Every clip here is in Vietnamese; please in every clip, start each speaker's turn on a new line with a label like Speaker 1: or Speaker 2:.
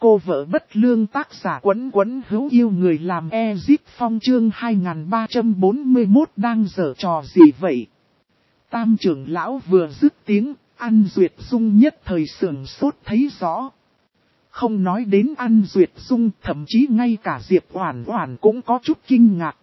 Speaker 1: Cô vợ bất lương tác giả Quấn Quấn hữu yêu người làm Ezip Phong chương 2341 đang giở trò gì vậy? Tam trưởng lão vừa dứt tiếng, An Duyệt Dung nhất thời sưởng sốt thấy rõ. Không nói đến An Duyệt Dung, thậm chí ngay cả Diệp Oản Oản cũng có chút kinh ngạc.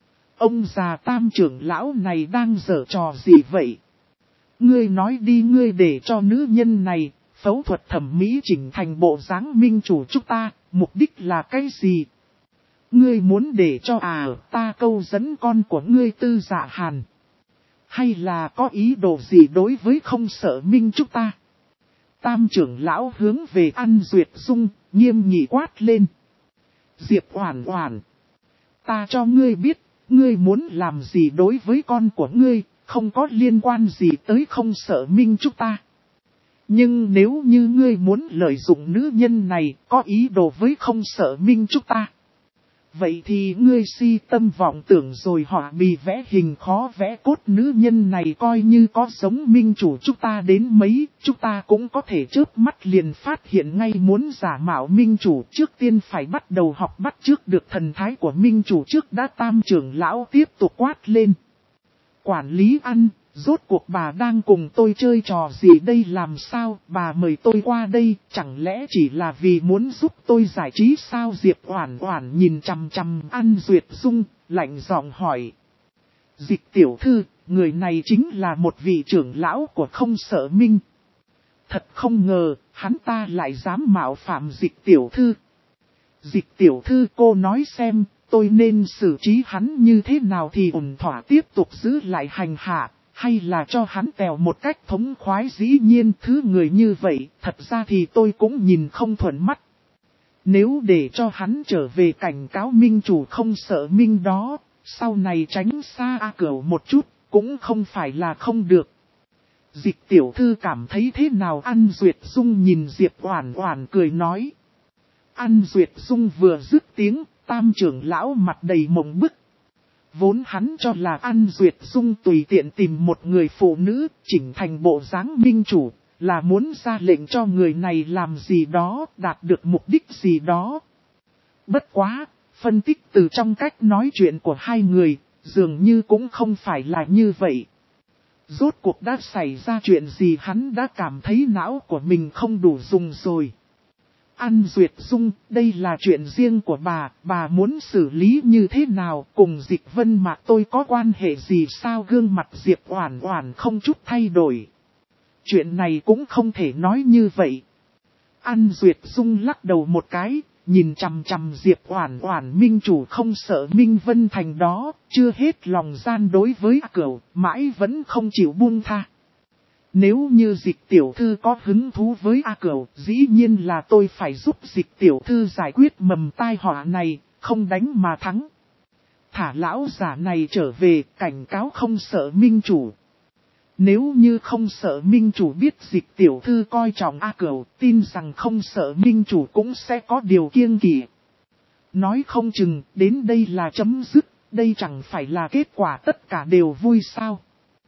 Speaker 1: Ông già tam trưởng lão này đang giở trò gì vậy? Ngươi nói đi, ngươi để cho nữ nhân này phẫu thuật thẩm mỹ chỉnh thành bộ dáng minh chủ chúng ta, mục đích là cái gì? Ngươi muốn để cho ta câu dẫn con của ngươi Tư Dạ Hàn? Hay là có ý đồ gì đối với không sợ minh chúng ta? Tam trưởng lão hướng về An Duyệt Dung, nghiêm nghị quát lên. Diệp Oản Oản, ta cho ngươi biết, ngươi muốn làm gì đối với con của ngươi, không có liên quan gì tới không sợ minh chúng ta. Nhưng nếu như ngươi muốn lợi dụng nữ nhân này, có ý đồ với không sợ minh chúng ta, vậy thì ngươi si tâm vọng tưởng rồi họa bì vẽ hình khó vẽ cốt. Nữ nhân này coi như có giống minh chủ chúng ta đến mấy, chúng ta cũng có thể chớp mắt liền phát hiện ngay. Muốn giả mạo minh chủ, trước tiên phải bắt đầu học bắt chước được thần thái của minh chủ trước đã. Tam trưởng lão tiếp tục quát lên. Quản lý An, rốt cuộc bà đang cùng tôi chơi trò gì đây? Làm sao bà mời tôi qua đây, chẳng lẽ chỉ là vì muốn giúp tôi giải trí sao? Diệp Oản Oản nhìn chằm chằm An Duyệt Dung, lạnh giọng hỏi. Dịch tiểu thư, người này chính là một vị trưởng lão của không sợ minh. Thật không ngờ, hắn ta lại dám mạo phạm Dịch tiểu thư. Dịch tiểu thư, cô nói xem, tôi nên xử trí hắn như thế nào thì ổn thỏa? Tiếp tục giữ lại hành hạ, hay là cho hắn tèo một cách thống khoái? Dĩ nhiên thứ người như vậy, thật ra thì tôi cũng nhìn không thuận mắt. Nếu để cho hắn trở về cảnh cáo minh chủ không sợ minh đó, sau này tránh xa A Cửu một chút, cũng không phải là không được. Dịch tiểu thư cảm thấy thế nào? An Duyệt Dung nhìn Diệp Oản Oản cười nói. An Duyệt Dung vừa dứt tiếng, tam trưởng lão mặt đầy mộng bức. Vốn hắn cho là An Duyệt Dung tùy tiện tìm một người phụ nữ, chỉnh thành bộ dáng minh chủ, là muốn ra lệnh cho người này làm gì đó, đạt được mục đích gì đó. Bất quá, phân tích từ trong cách nói chuyện của hai người, dường như cũng không phải là như vậy. Rốt cuộc đã xảy ra chuyện gì? Hắn đã cảm thấy não của mình không đủ dùng rồi. An Duyệt Dung, đây là chuyện riêng của bà muốn xử lý như thế nào? Cùng Dịch Vân Mạc tôi có quan hệ gì sao? Gương mặt Diệp Oản Oản không chút thay đổi. Chuyện này cũng không thể nói như vậy. An Duyệt Dung lắc đầu một cái, nhìn chằm chằm Diệp Oản Oản. Minh chủ không sợ Minh Vân Thành đó, chưa hết lòng gian đối với A Cửu, mãi vẫn không chịu buông tha. Nếu như Dịch tiểu thư có hứng thú với A Cửu, dĩ nhiên là tôi phải giúp Dịch tiểu thư giải quyết mầm tai họa này, không đánh mà thắng. Thả lão giả này trở về, cảnh cáo không sợ minh chủ. Nếu như không sợ minh chủ biết Dịch tiểu thư coi trọng A Cửu, tin rằng không sợ minh chủ cũng sẽ có điều kiêng kỵ. Nói không chừng, đến đây là chấm dứt, đây chẳng phải là kết quả tất cả đều vui sao?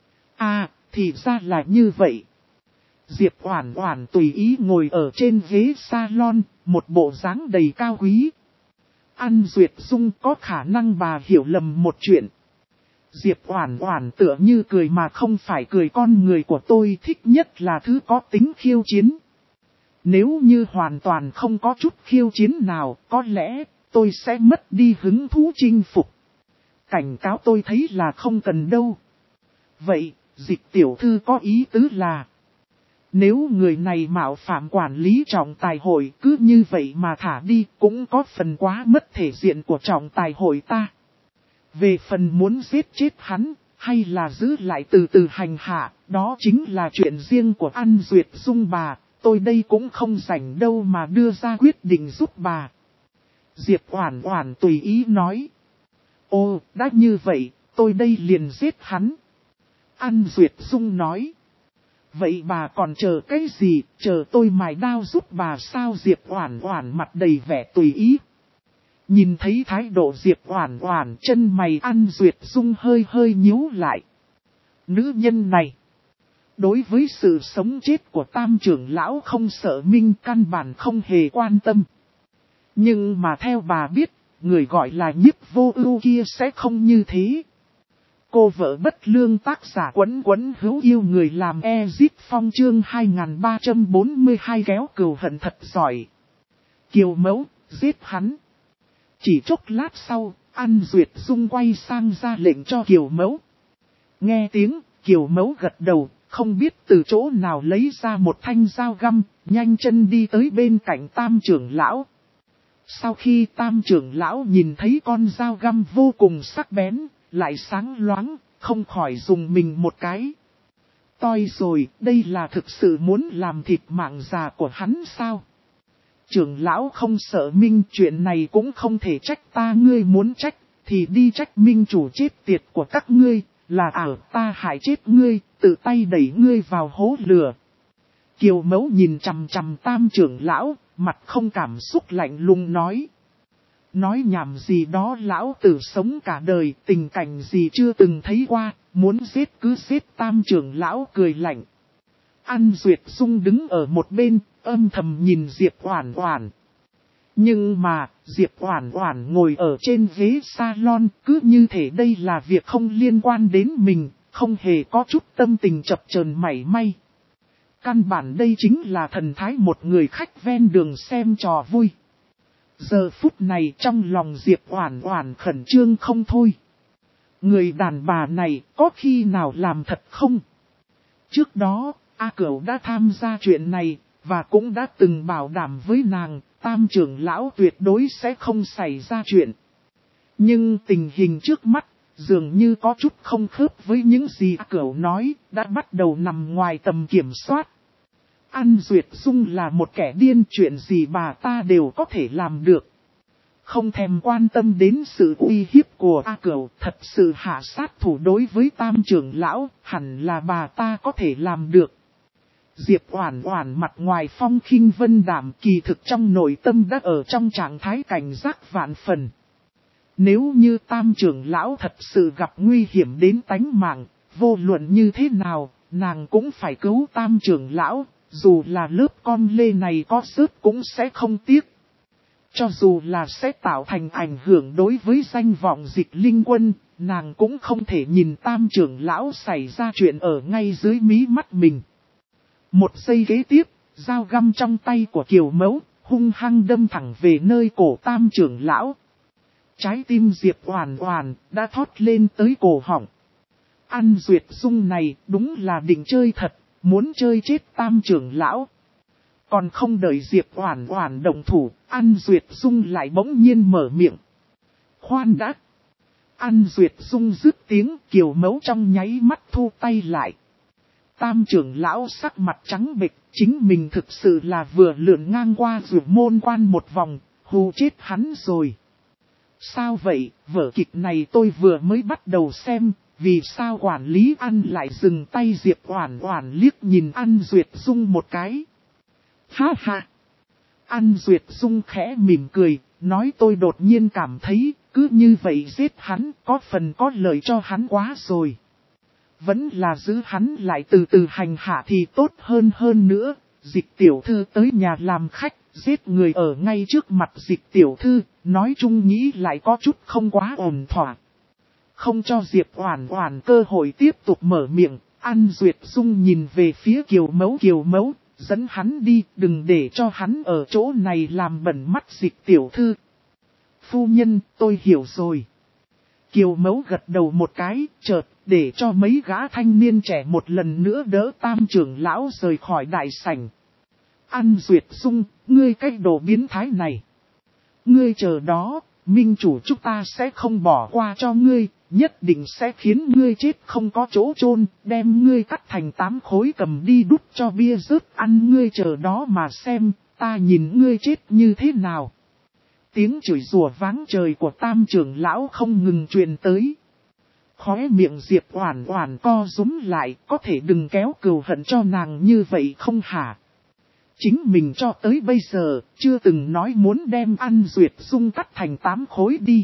Speaker 1: Thì ra là như vậy. Diệp Oản Oản tùy ý ngồi ở trên ghế salon, một bộ dáng đầy cao quý. An Duyệt Dung có khả năng bà hiểu lầm một chuyện. Diệp Oản Oản tựa như cười mà không phải cười. Con người của tôi thích nhất là thứ có tính khiêu chiến. Nếu như hoàn toàn không có chút khiêu chiến nào, có lẽ tôi sẽ mất đi hứng thú chinh phục. Cảnh cáo tôi thấy là không cần đâu. Vậy, Dịch tiểu thư có ý tứ là, nếu người này mạo phạm quản lý trọng tài hội cứ như vậy mà thả đi cũng có phần quá mất thể diện của trọng tài hội ta. Về phần muốn giết chết hắn, hay là giữ lại từ từ hành hạ, đó chính là chuyện riêng của An Duyệt Dung bà, tôi đây cũng không rảnh đâu mà đưa ra quyết định giúp bà. Diệp Oản Oản tùy ý nói. Ồ, đã như vậy, tôi đây liền giết hắn. An Duyệt Dung nói. Vậy bà còn chờ cái gì, chờ tôi mài đao giúp bà sao? Diệp Oản Oản mặt đầy vẻ tùy ý. Nhìn thấy thái độ Diệp Oản Oản, chân mày An Duyệt Dung hơi hơi nhíu lại. Nữ nhân này, đối với sự sống chết của tam trưởng lão không sợ minh căn bản không hề quan tâm. Nhưng mà theo bà biết, người gọi là Nhiếp Vô Ưu kia sẽ không như thế. Cô vợ bất lương tác giả Quấn Quấn hữu yêu người làm Ezip Phong chương 2342 kéo cừu hận thật giỏi. Kiều Mẫu, giết hắn. Chỉ chốc lát sau, An Duyệt Dung quay sang ra lệnh cho Kiều Mẫu. Nghe tiếng, Kiều Mẫu gật đầu, không biết từ chỗ nào lấy ra một thanh dao găm, nhanh chân đi tới bên cạnh Tam trưởng lão. Sau khi Tam trưởng lão nhìn thấy con dao găm vô cùng sắc bén, lại sáng loáng, không khỏi dùng mình một cái. Toi rồi, đây là thực sự muốn làm thịt mạng già của hắn sao? Trưởng lão không sợ Minh, chuyện này cũng không thể trách ta, ngươi muốn trách, thì đi trách Minh chủ chết tiệt của các ngươi, là ta hại chết ngươi, tự tay đẩy ngươi vào hố lửa. Kiều Mẫu nhìn chằm chằm Tam trưởng lão, mặt không cảm xúc lạnh lùng nói. Nói nhảm gì đó, lão tử sống cả đời, tình cảnh gì chưa từng thấy qua, muốn giết cứ giết. Tam trưởng lão cười lạnh. An Duyệt Dung đứng ở một bên, âm thầm nhìn Diệp Oản Oản. Nhưng mà, Diệp Oản Oản ngồi ở trên ghế salon, cứ như thể đây là việc không liên quan đến mình, không hề có chút tâm tình chập chờn mảy may. Căn bản đây chính là thần thái một người khách ven đường xem trò vui. Giờ phút này trong lòng Diệp Oản Oản khẩn trương không thôi. Người đàn bà này có khi nào làm thật không? Trước đó, A Cửu đã tham gia chuyện này, và cũng đã từng bảo đảm với nàng, Tam trưởng lão tuyệt đối sẽ không xảy ra chuyện. Nhưng tình hình trước mắt, dường như có chút không khớp với những gì A Cửu nói, đã bắt đầu nằm ngoài tầm kiểm soát. An Duyệt Dung là một kẻ điên, chuyện gì bà ta đều có thể làm được. Không thèm quan tâm đến sự uy hiếp của A Cửu, thật sự hạ sát thủ đối với Tam trưởng lão, hẳn là bà ta có thể làm được. Diệp Oản Oản mặt ngoài phong khinh vân đạm, kỳ thực trong nội tâm đã ở trong trạng thái cảnh giác vạn phần. Nếu như Tam trưởng lão thật sự gặp nguy hiểm đến tánh mạng, vô luận như thế nào, nàng cũng phải cứu Tam trưởng lão, dù là lớp con lê này có rớt cũng sẽ không tiếc. Cho dù là sẽ tạo thành ảnh hưởng đối với danh vọng Dịch Linh Quân, nàng cũng không thể nhìn Tam trưởng lão xảy ra chuyện ở ngay dưới mí mắt mình. Một giây kế tiếp, dao găm trong tay của Kiều Mẫu, hung hăng đâm thẳng về nơi cổ Tam trưởng lão. Trái tim Diệp Oản Oản đã thót lên tới cổ họng. An Duyệt Dung này đúng là định chơi thật, muốn chơi chết Tam trưởng lão. Còn không đợi Diệp Oản Oản động thủ, An Duyệt Dung lại bỗng nhiên mở miệng. Khoan đã! An Duyệt Dung dứt tiếng, Kiều Mẫu trong nháy mắt thu tay lại. Tam trưởng lão sắc mặt trắng bệch, chính mình thực sự là vừa lượn ngang qua Dược Môn Quan một vòng, hù chết hắn rồi. Sao vậy, vở kịch này tôi vừa mới bắt đầu xem, vì sao quản lý An lại dừng tay? Diệp Oản Oản liếc nhìn An Duyệt Dung một cái. Ha ha! An Duyệt Dung khẽ mỉm cười, nói tôi đột nhiên cảm thấy, cứ như vậy giết hắn có phần có lợi cho hắn quá rồi. Vẫn là giữ hắn lại từ từ hành hạ thì tốt hơn nữa. Dịch tiểu thư tới nhà làm khách, giết người ở ngay trước mặt Dịch tiểu thư, nói chung nghĩ lại có chút không quá ổn thỏa. Không cho Diệp Oản Oản cơ hội tiếp tục mở miệng, An Duyệt Dung nhìn về phía Kiều Mẫu, dẫn hắn đi, đừng để cho hắn ở chỗ này làm bẩn mắt Dịch tiểu thư. Phu nhân, tôi hiểu rồi. Kiều Mẫu gật đầu một cái, chợt để cho mấy gã thanh niên trẻ một lần nữa đỡ Tam trưởng lão rời khỏi đại sảnh. An Duyệt Dung, ngươi cái đồ biến thái này. Ngươi chờ đó, minh chủ chúng ta sẽ không bỏ qua cho ngươi, nhất định sẽ khiến ngươi chết không có chỗ chôn, đem ngươi cắt thành 8 khối cầm đi đút cho bia rớt ăn. Ngươi chờ đó mà xem, ta nhìn ngươi chết như thế nào. Tiếng chửi rủa váng trời của Tam trưởng lão không ngừng truyền tới. Khóe miệng Diệp Oản Oản co rúm lại, có thể đừng kéo cừu hận cho nàng như vậy không hả? Chính mình cho tới bây giờ, chưa từng nói muốn đem An Duyệt Dung cắt thành 8 khối đi.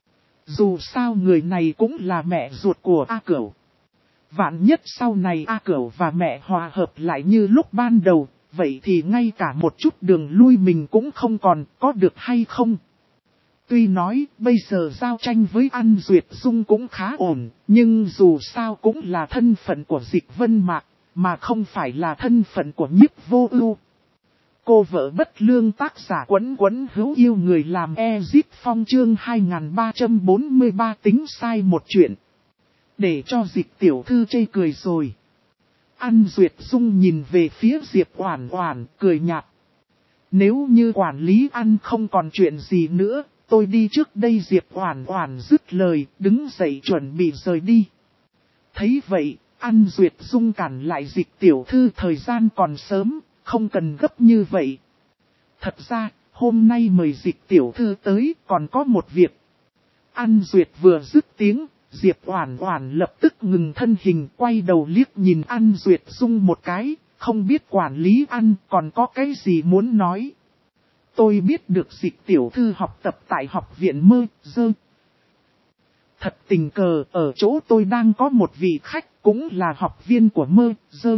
Speaker 1: Dù sao người này cũng là mẹ ruột của A Cửu. Vạn nhất sau này A Cửu và mẹ hòa hợp lại như lúc ban đầu, vậy thì ngay cả một chút đường lui mình cũng không còn, có được hay không? Tuy nói bây giờ giao tranh với An Duyệt Dung cũng khá ổn, nhưng dù sao cũng là thân phận của Dịch Vân Mạc, mà không phải là thân phận của Nhiếp Vô Ưu. Cô vợ bất lương tác giả Quấn Quấn hữu yêu người làm Ezip Phong chương 2343 tính sai một chuyện. Để cho Dịch tiểu thư chê cười rồi. An Duyệt Dung nhìn về phía Diệp Oản Oản cười nhạt. Nếu như quản lý An không còn chuyện gì nữa, tôi đi trước đây. Diệp Oản Oản dứt lời, đứng dậy chuẩn bị rời đi. Thấy vậy, An Duyệt Dung cản lại Dịch tiểu thư, thời gian còn sớm, không cần gấp như vậy. Thật ra, hôm nay mời Dịch tiểu thư tới còn có một việc. An Duyệt vừa dứt tiếng, Diệp Oản Oản lập tức ngừng thân hình, quay đầu liếc nhìn An Duyệt Dung một cái, không biết quản lý An còn có cái gì muốn nói. Tôi biết được Dịch tiểu thư học tập tại học viện Mơ Dơ. Thật tình cờ ở chỗ tôi đang có một vị khách cũng là học viên của Mơ Dơ.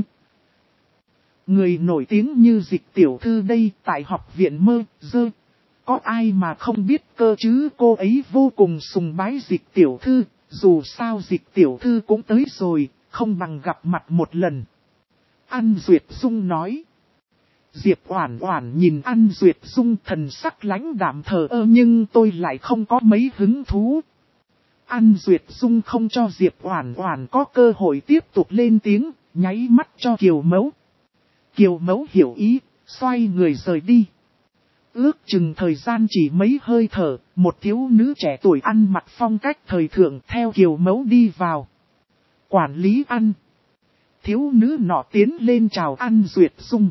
Speaker 1: Người nổi tiếng như Dịch tiểu thư đây tại học viện Mơ Dơ. Có ai mà không biết cơ chứ? Cô ấy vô cùng sùng bái Dịch tiểu thư, dù sao Dịch tiểu thư cũng tới rồi, không bằng gặp mặt một lần. An Duyệt Dung nói. Diệp Oản Oản nhìn An Duyệt Dung thần sắc lãnh đạm thờ ơ, nhưng tôi lại không có mấy hứng thú. An Duyệt Dung không cho Diệp Oản Oản có cơ hội tiếp tục lên tiếng, nháy mắt cho Kiều Mẫu. Kiều Mẫu hiểu ý, xoay người rời đi. Ước chừng thời gian chỉ mấy hơi thở, một thiếu nữ trẻ tuổi ăn mặc phong cách thời thượng theo Kiều Mẫu đi vào. Quản lý An. Thiếu nữ nọ tiến lên chào An Duyệt Dung.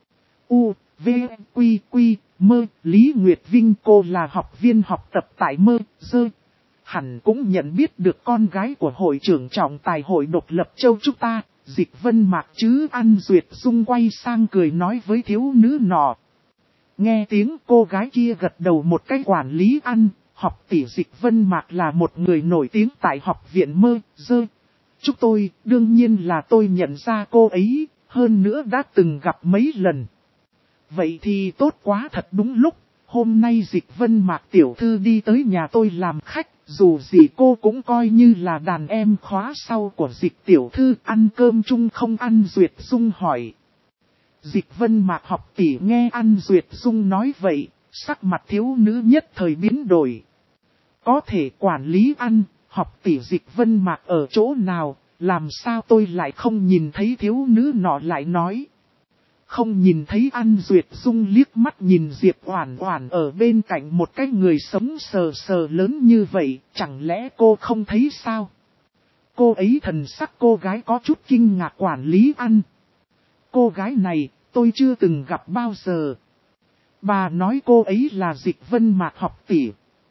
Speaker 1: U, V, Quy, Quy, Mơ, Lý Nguyệt Vinh, cô là học viên học tập tại Mơ Dơ. Hẳn cũng nhận biết được con gái của hội trưởng trọng tài hội độc lập châu chúng ta, Dịch Vân Mạc chứ? An Duyệt Dung quay sang cười nói với thiếu nữ nọ. Nghe tiếng cô gái kia gật đầu một cái. Quản lý An, học tỷ Dịch Vân Mạc là một người nổi tiếng tại học viện Mơ Dơ. Chúng tôi, đương nhiên là tôi nhận ra cô ấy, hơn nữa đã từng gặp mấy lần. Vậy thì tốt quá, thật đúng lúc, hôm nay Dịch Vân Mạc tiểu thư đi tới nhà tôi làm khách, dù gì cô cũng coi như là đàn em khóa sau của Dịch tiểu thư, ăn cơm chung không? An Duyệt Dung hỏi. Dịch Vân Mạc học tỷ nghe An Duyệt Dung nói vậy, sắc mặt thiếu nữ nhất thời biến đổi. Có thể quản lý An, học tỷ Dịch Vân Mạc ở chỗ nào, làm sao tôi lại không nhìn thấy? Thiếu nữ nọ lại nói. Không nhìn thấy? An Duyệt Dung liếc mắt nhìn Diệp Oản Oản ở bên cạnh một cái người sống sờ sờ lớn như vậy, chẳng lẽ cô không thấy sao? Cô ấy thần sắc cô gái có chút kinh ngạc. Quản lý An. Cô gái này, tôi chưa từng gặp bao giờ. Bà nói cô ấy là Dịch Vân Mạc học tỷ.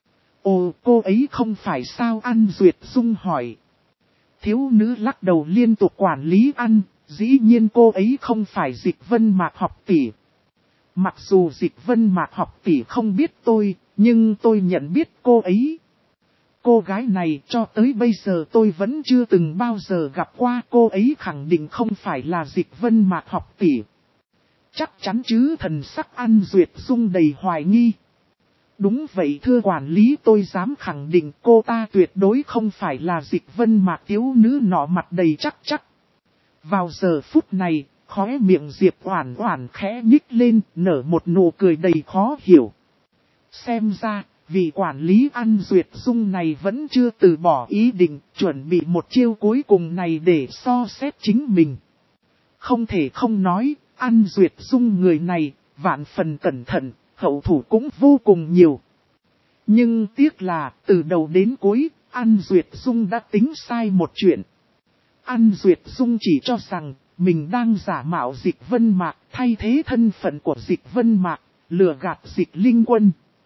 Speaker 1: Ồ, cô ấy không phải sao? An Duyệt Dung hỏi. Thiếu nữ lắc đầu liên tục. Quản lý An, dĩ nhiên cô ấy không phải Dịch Vân Mạc học tỷ. Mặc dù Dịch Vân Mạc học tỷ không biết tôi, nhưng tôi nhận biết cô ấy. Cô gái này cho tới bây giờ tôi vẫn chưa từng bao giờ gặp qua, cô ấy khẳng định không phải là Dịch Vân Mạc học tỷ. Chắc chắn chứ? Thần sắc An Duyệt Dung đầy hoài nghi. Đúng vậy thưa quản lý, tôi dám khẳng định cô ta tuyệt đối không phải là Dịch Vân Mạc. Thiếu nữ nọ mặt đầy chắc chắc. Vào giờ phút này, khóe miệng Diệp Oản Oản khẽ nhích lên, nở một nụ cười đầy khó hiểu. Xem ra, vị quản lý An Duyệt Dung này vẫn chưa từ bỏ ý định, chuẩn bị một chiêu cuối cùng này để so xét chính mình. Không thể không nói, An Duyệt Dung người này, vạn phần cẩn thận, hậu thủ cũng vô cùng nhiều. Nhưng tiếc là, từ đầu đến cuối, An Duyệt Dung đã tính sai một chuyện. An Duyệt Dung chỉ cho rằng, mình đang giả mạo Dịch Vân Mạc, thay thế thân phận của Dịch Vân Mạc, lừa gạt Dịch Linh Quân.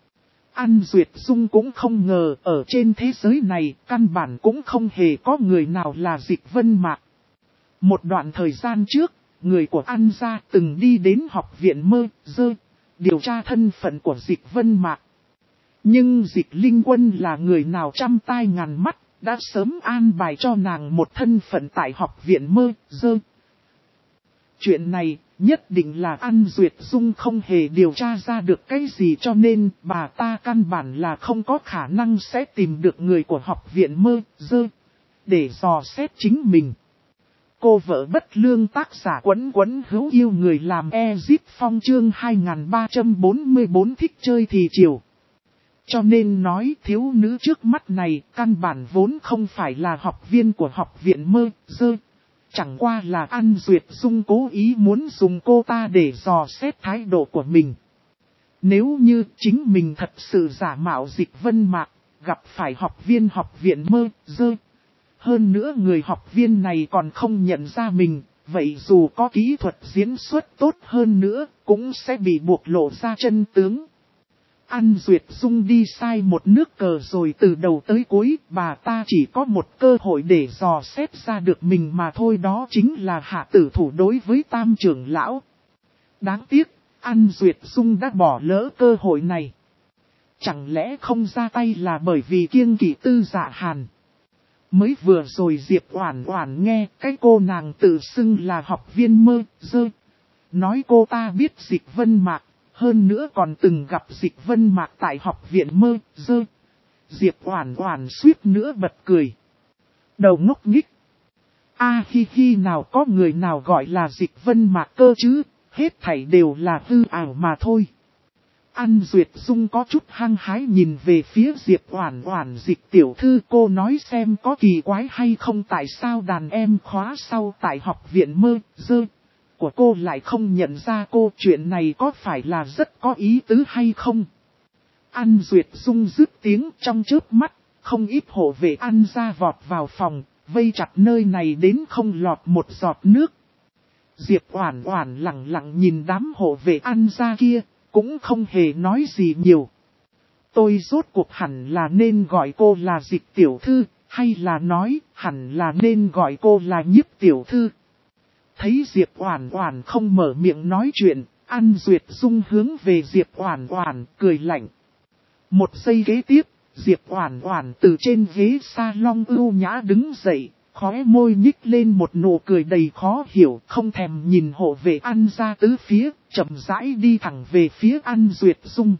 Speaker 1: An Duyệt Dung cũng không ngờ, ở trên thế giới này, căn bản cũng không hề có người nào là Dịch Vân Mạc. Một đoạn thời gian trước, người của An gia từng đi đến học viện Mơ Dơ, điều tra thân phận của Dịch Vân Mạc. Nhưng Dịch Linh Quân là người nào trăm tai ngàn mắt, đã sớm an bài cho nàng một thân phận tại học viện Mơ Dơ. Chuyện này, nhất định là An Duyệt Dung không hề điều tra ra được cái gì, cho nên bà ta căn bản là không có khả năng sẽ tìm được người của học viện mơ dơ để dò xét chính mình. Cô vợ bất lương tác giả Quấn Quấn hữu yêu người làm Ezip Phong chương 2344 thích chơi thì chiều. Cho nên nói thiếu nữ trước mắt này căn bản vốn không phải là học viên của học viện mơ dơ. Chẳng qua là An Duyệt Dung cố ý muốn dùng cô ta để dò xét thái độ của mình. Nếu như chính mình thật sự giả mạo Dịch Vân Mạc, gặp phải học viên học viện mơ dơ. Hơn nữa người học viên này còn không nhận ra mình, vậy dù có kỹ thuật diễn xuất tốt hơn nữa, cũng sẽ bị buộc lộ ra chân tướng. An Duyệt Dung đi sai một nước cờ rồi, từ đầu tới cuối, bà ta chỉ có một cơ hội để dò xét ra được mình mà thôi, đó chính là hạ tử thủ đối với Tam trưởng lão. Đáng tiếc, An Duyệt Dung đã bỏ lỡ cơ hội này. Chẳng lẽ không ra tay là bởi vì kiêng kỵ Tư Dạ Hàn? Mới vừa rồi Diệp Oản Oản nghe cái cô nàng tự xưng là học viên mơ dơ. Nói cô ta biết Dịch Vân Mạc, hơn nữa còn từng gặp Dịch Vân Mạc tại học viện mơ dơ. Diệp Oản Oản suýt nữa bật cười. Đầu ngốc nghích. Hi hi, nào có người nào gọi là Dịch Vân Mạc cơ chứ, hết thảy đều là hư ảo mà thôi. An Duyệt Dung có chút hăng hái nhìn về phía Diệp Oản Oản, Dịch tiểu thư, cô nói xem có kỳ quái hay không, tại sao đàn em khóa sau tại học viện mơ dơ của cô lại không nhận ra cô, chuyện này có phải là rất có ý tứ hay không? An Duyệt Dung dứt tiếng, trong chớp mắt, không ít hộ vệ An gia vọt vào phòng, vây chặt nơi này đến không lọt một giọt nước. Diệp Oản Oản lặng lặng nhìn đám hộ vệ An gia kia, cũng không hề nói gì nhiều. Tôi rốt cuộc hẳn là nên gọi cô là Dịch tiểu thư, hay là nói hẳn là nên gọi cô là Nhiếp tiểu thư? Thấy Diệp Oản Oản không mở miệng nói chuyện, An Duyệt Dung hướng về Diệp Oản Oản cười lạnh. Một giây kế tiếp, Diệp Oản Oản từ trên ghế salon ưu nhã đứng dậy, khóe môi nhích lên một nụ cười đầy khó hiểu, không thèm nhìn hộ vệ An gia tứ phía, chậm rãi đi thẳng về phía An Duyệt Dung.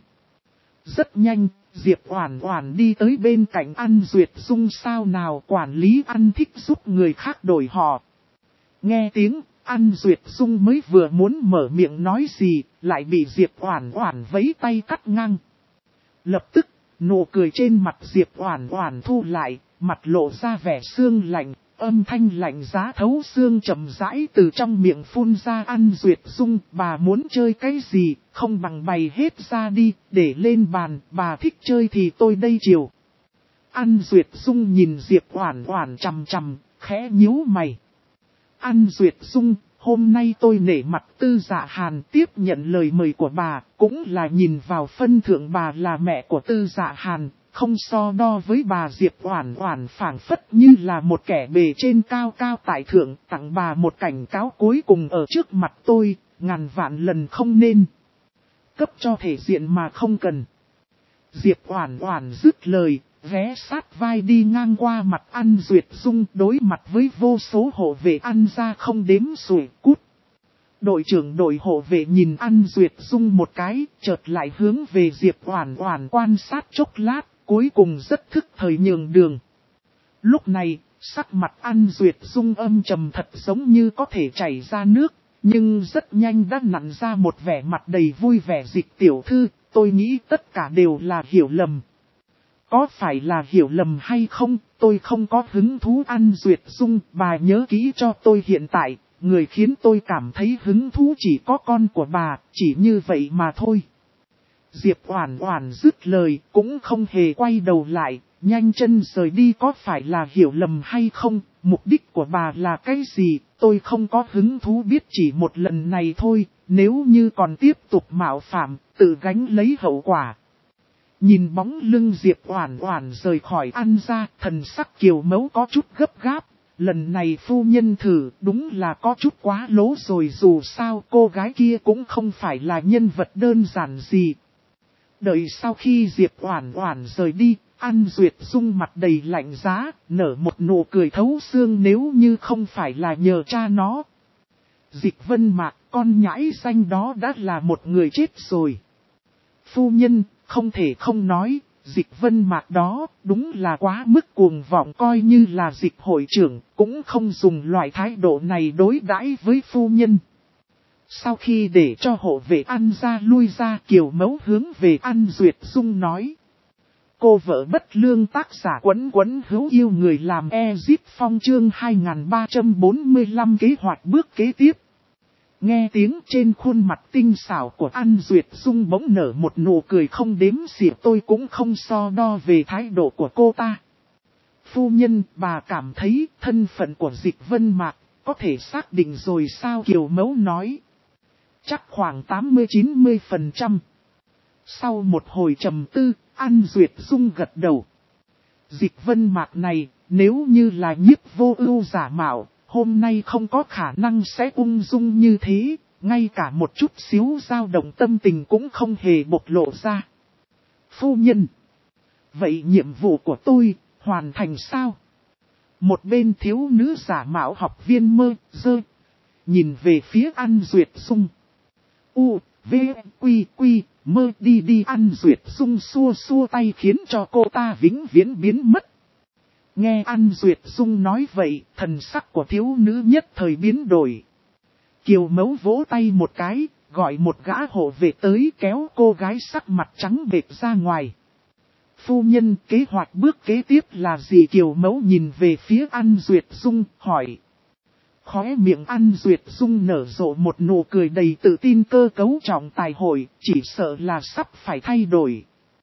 Speaker 1: Rất nhanh, Diệp Oản Oản đi tới bên cạnh An Duyệt Dung, sao nào quản lý An thích giúp người khác đổi họ. Nghe tiếng, An Duyệt Dung mới vừa muốn mở miệng nói gì, lại bị Diệp Oản Oản vẫy tay cắt ngang. Lập tức, nụ cười trên mặt Diệp Oản Oản thu lại, mặt lộ ra vẻ sương lạnh, âm thanh lạnh giá thấu xương chậm rãi từ trong miệng phun ra. An Duyệt Dung, bà muốn chơi cái gì, không bằng bày hết ra đi, để lên bàn, bà thích chơi thì tôi đây chiều. An Duyệt Dung nhìn Diệp Oản Oản chằm chằm, khẽ nhíu mày. An Duyệt Dung, hôm nay tôi nể mặt Tư Dạ Hàn tiếp nhận lời mời của bà, cũng là nhìn vào phân thượng bà là mẹ của Tư Dạ Hàn, không so đo với bà. Diệp Oản Oản phảng phất như là một kẻ bề trên cao cao tại thượng, tặng bà một cảnh cáo cuối cùng ở trước mặt tôi, ngàn vạn lần không nên cấp cho thể diện mà không cần. Diệp Oản Oản dứt lời, ghé sát vai đi ngang qua mặt An Duyệt Dung, đối mặt với vô số hộ vệ An gia không đếm xuể, cút. Đội trưởng đội hộ vệ nhìn An Duyệt Dung một cái, chợt lại hướng về Diệp Oản Oản quan sát chốc lát, cuối cùng rất thức thời nhường đường. Lúc này, sắc mặt An Duyệt Dung âm trầm thật giống như có thể chảy ra nước, nhưng rất nhanh đã nặn ra một vẻ mặt đầy vui vẻ. Dịch tiểu thư, tôi nghĩ tất cả đều là hiểu lầm. Có phải là hiểu lầm hay không, tôi không có hứng thú. An Duyệt Dung, bà nhớ kỹ cho tôi, hiện tại, người khiến tôi cảm thấy hứng thú chỉ có con của bà, chỉ như vậy mà thôi. Diệp Oản Oản dứt lời, cũng không hề quay đầu lại, nhanh chân rời đi. Có phải là hiểu lầm hay không, mục đích của bà là cái gì, tôi không có hứng thú biết, chỉ một lần này thôi, nếu như còn tiếp tục mạo phạm, tự gánh lấy hậu quả. Nhìn bóng lưng Diệp Oản Oản rời khỏi An gia, thần sắc Kiều Mẫu có chút gấp gáp. Lần này phu nhân thử đúng là có chút quá lố rồi, dù sao cô gái kia cũng không phải là nhân vật đơn giản gì. Đợi sau khi Diệp Oản Oản rời đi, An Duyệt Dung mặt đầy lạnh giá, nở một nụ cười thấu xương, nếu như không phải là nhờ cha nó. Dịch Vân Mạc, con nhãi danh đó đã là một người chết rồi. Phu nhân, không thể không nói, Dịch Vân Mạc đó đúng là quá mức cuồng vọng, coi như là Dịch hội trưởng cũng không dùng loại thái độ này đối đãi với phu nhân. Sau khi để cho hộ vệ An ra lui ra, Kiều Mẫu hướng về An Duyệt Dung nói. Cô vợ bất lương tác giả Quấn Quấn hữu yêu người làm Ezip Phong chương 2345 kế hoạch bước kế tiếp. Nghe tiếng trên khuôn mặt tinh xảo của An Duyệt Dung bỗng nở một nụ cười không đếm xỉa, tôi cũng không so đo về thái độ của cô ta. Phu nhân, bà cảm thấy thân phận của Dịch Vân Mạc có thể xác định rồi sao? Kiều Mẫu nói. Chắc khoảng 80-90%. Sau một hồi trầm tư, An Duyệt Dung gật đầu. Dịch Vân Mạc này, nếu như là Nhiếp Vô Ưu giả mạo, hôm nay không có khả năng sẽ ung dung như thế, ngay cả một chút xíu dao động tâm tình cũng không hề bộc lộ ra. Phu nhân, vậy nhiệm vụ của tôi hoàn thành sao? Một bên thiếu nữ giả mạo học viên Mơ Dơ nhìn về phía An Duyệt Dung. U, V, Quy, Mơ đi. An Duyệt Dung xua xua tay khiến cho cô ta vĩnh viễn biến mất. Nghe An Duyệt Dung nói vậy, thần sắc của thiếu nữ nhất thời biến đổi. Kiều Mẫu vỗ tay một cái, gọi một gã hộ vệ tới kéo cô gái sắc mặt trắng bệch ra ngoài. Phu nhân, kế hoạch bước kế tiếp là gì? Kiều Mẫu nhìn về phía An Duyệt Dung, hỏi. Khóe miệng An Duyệt Dung nở rộ một nụ cười đầy tự tin. Cơ cấu trọng tài hội, chỉ sợ là sắp phải thay đổi.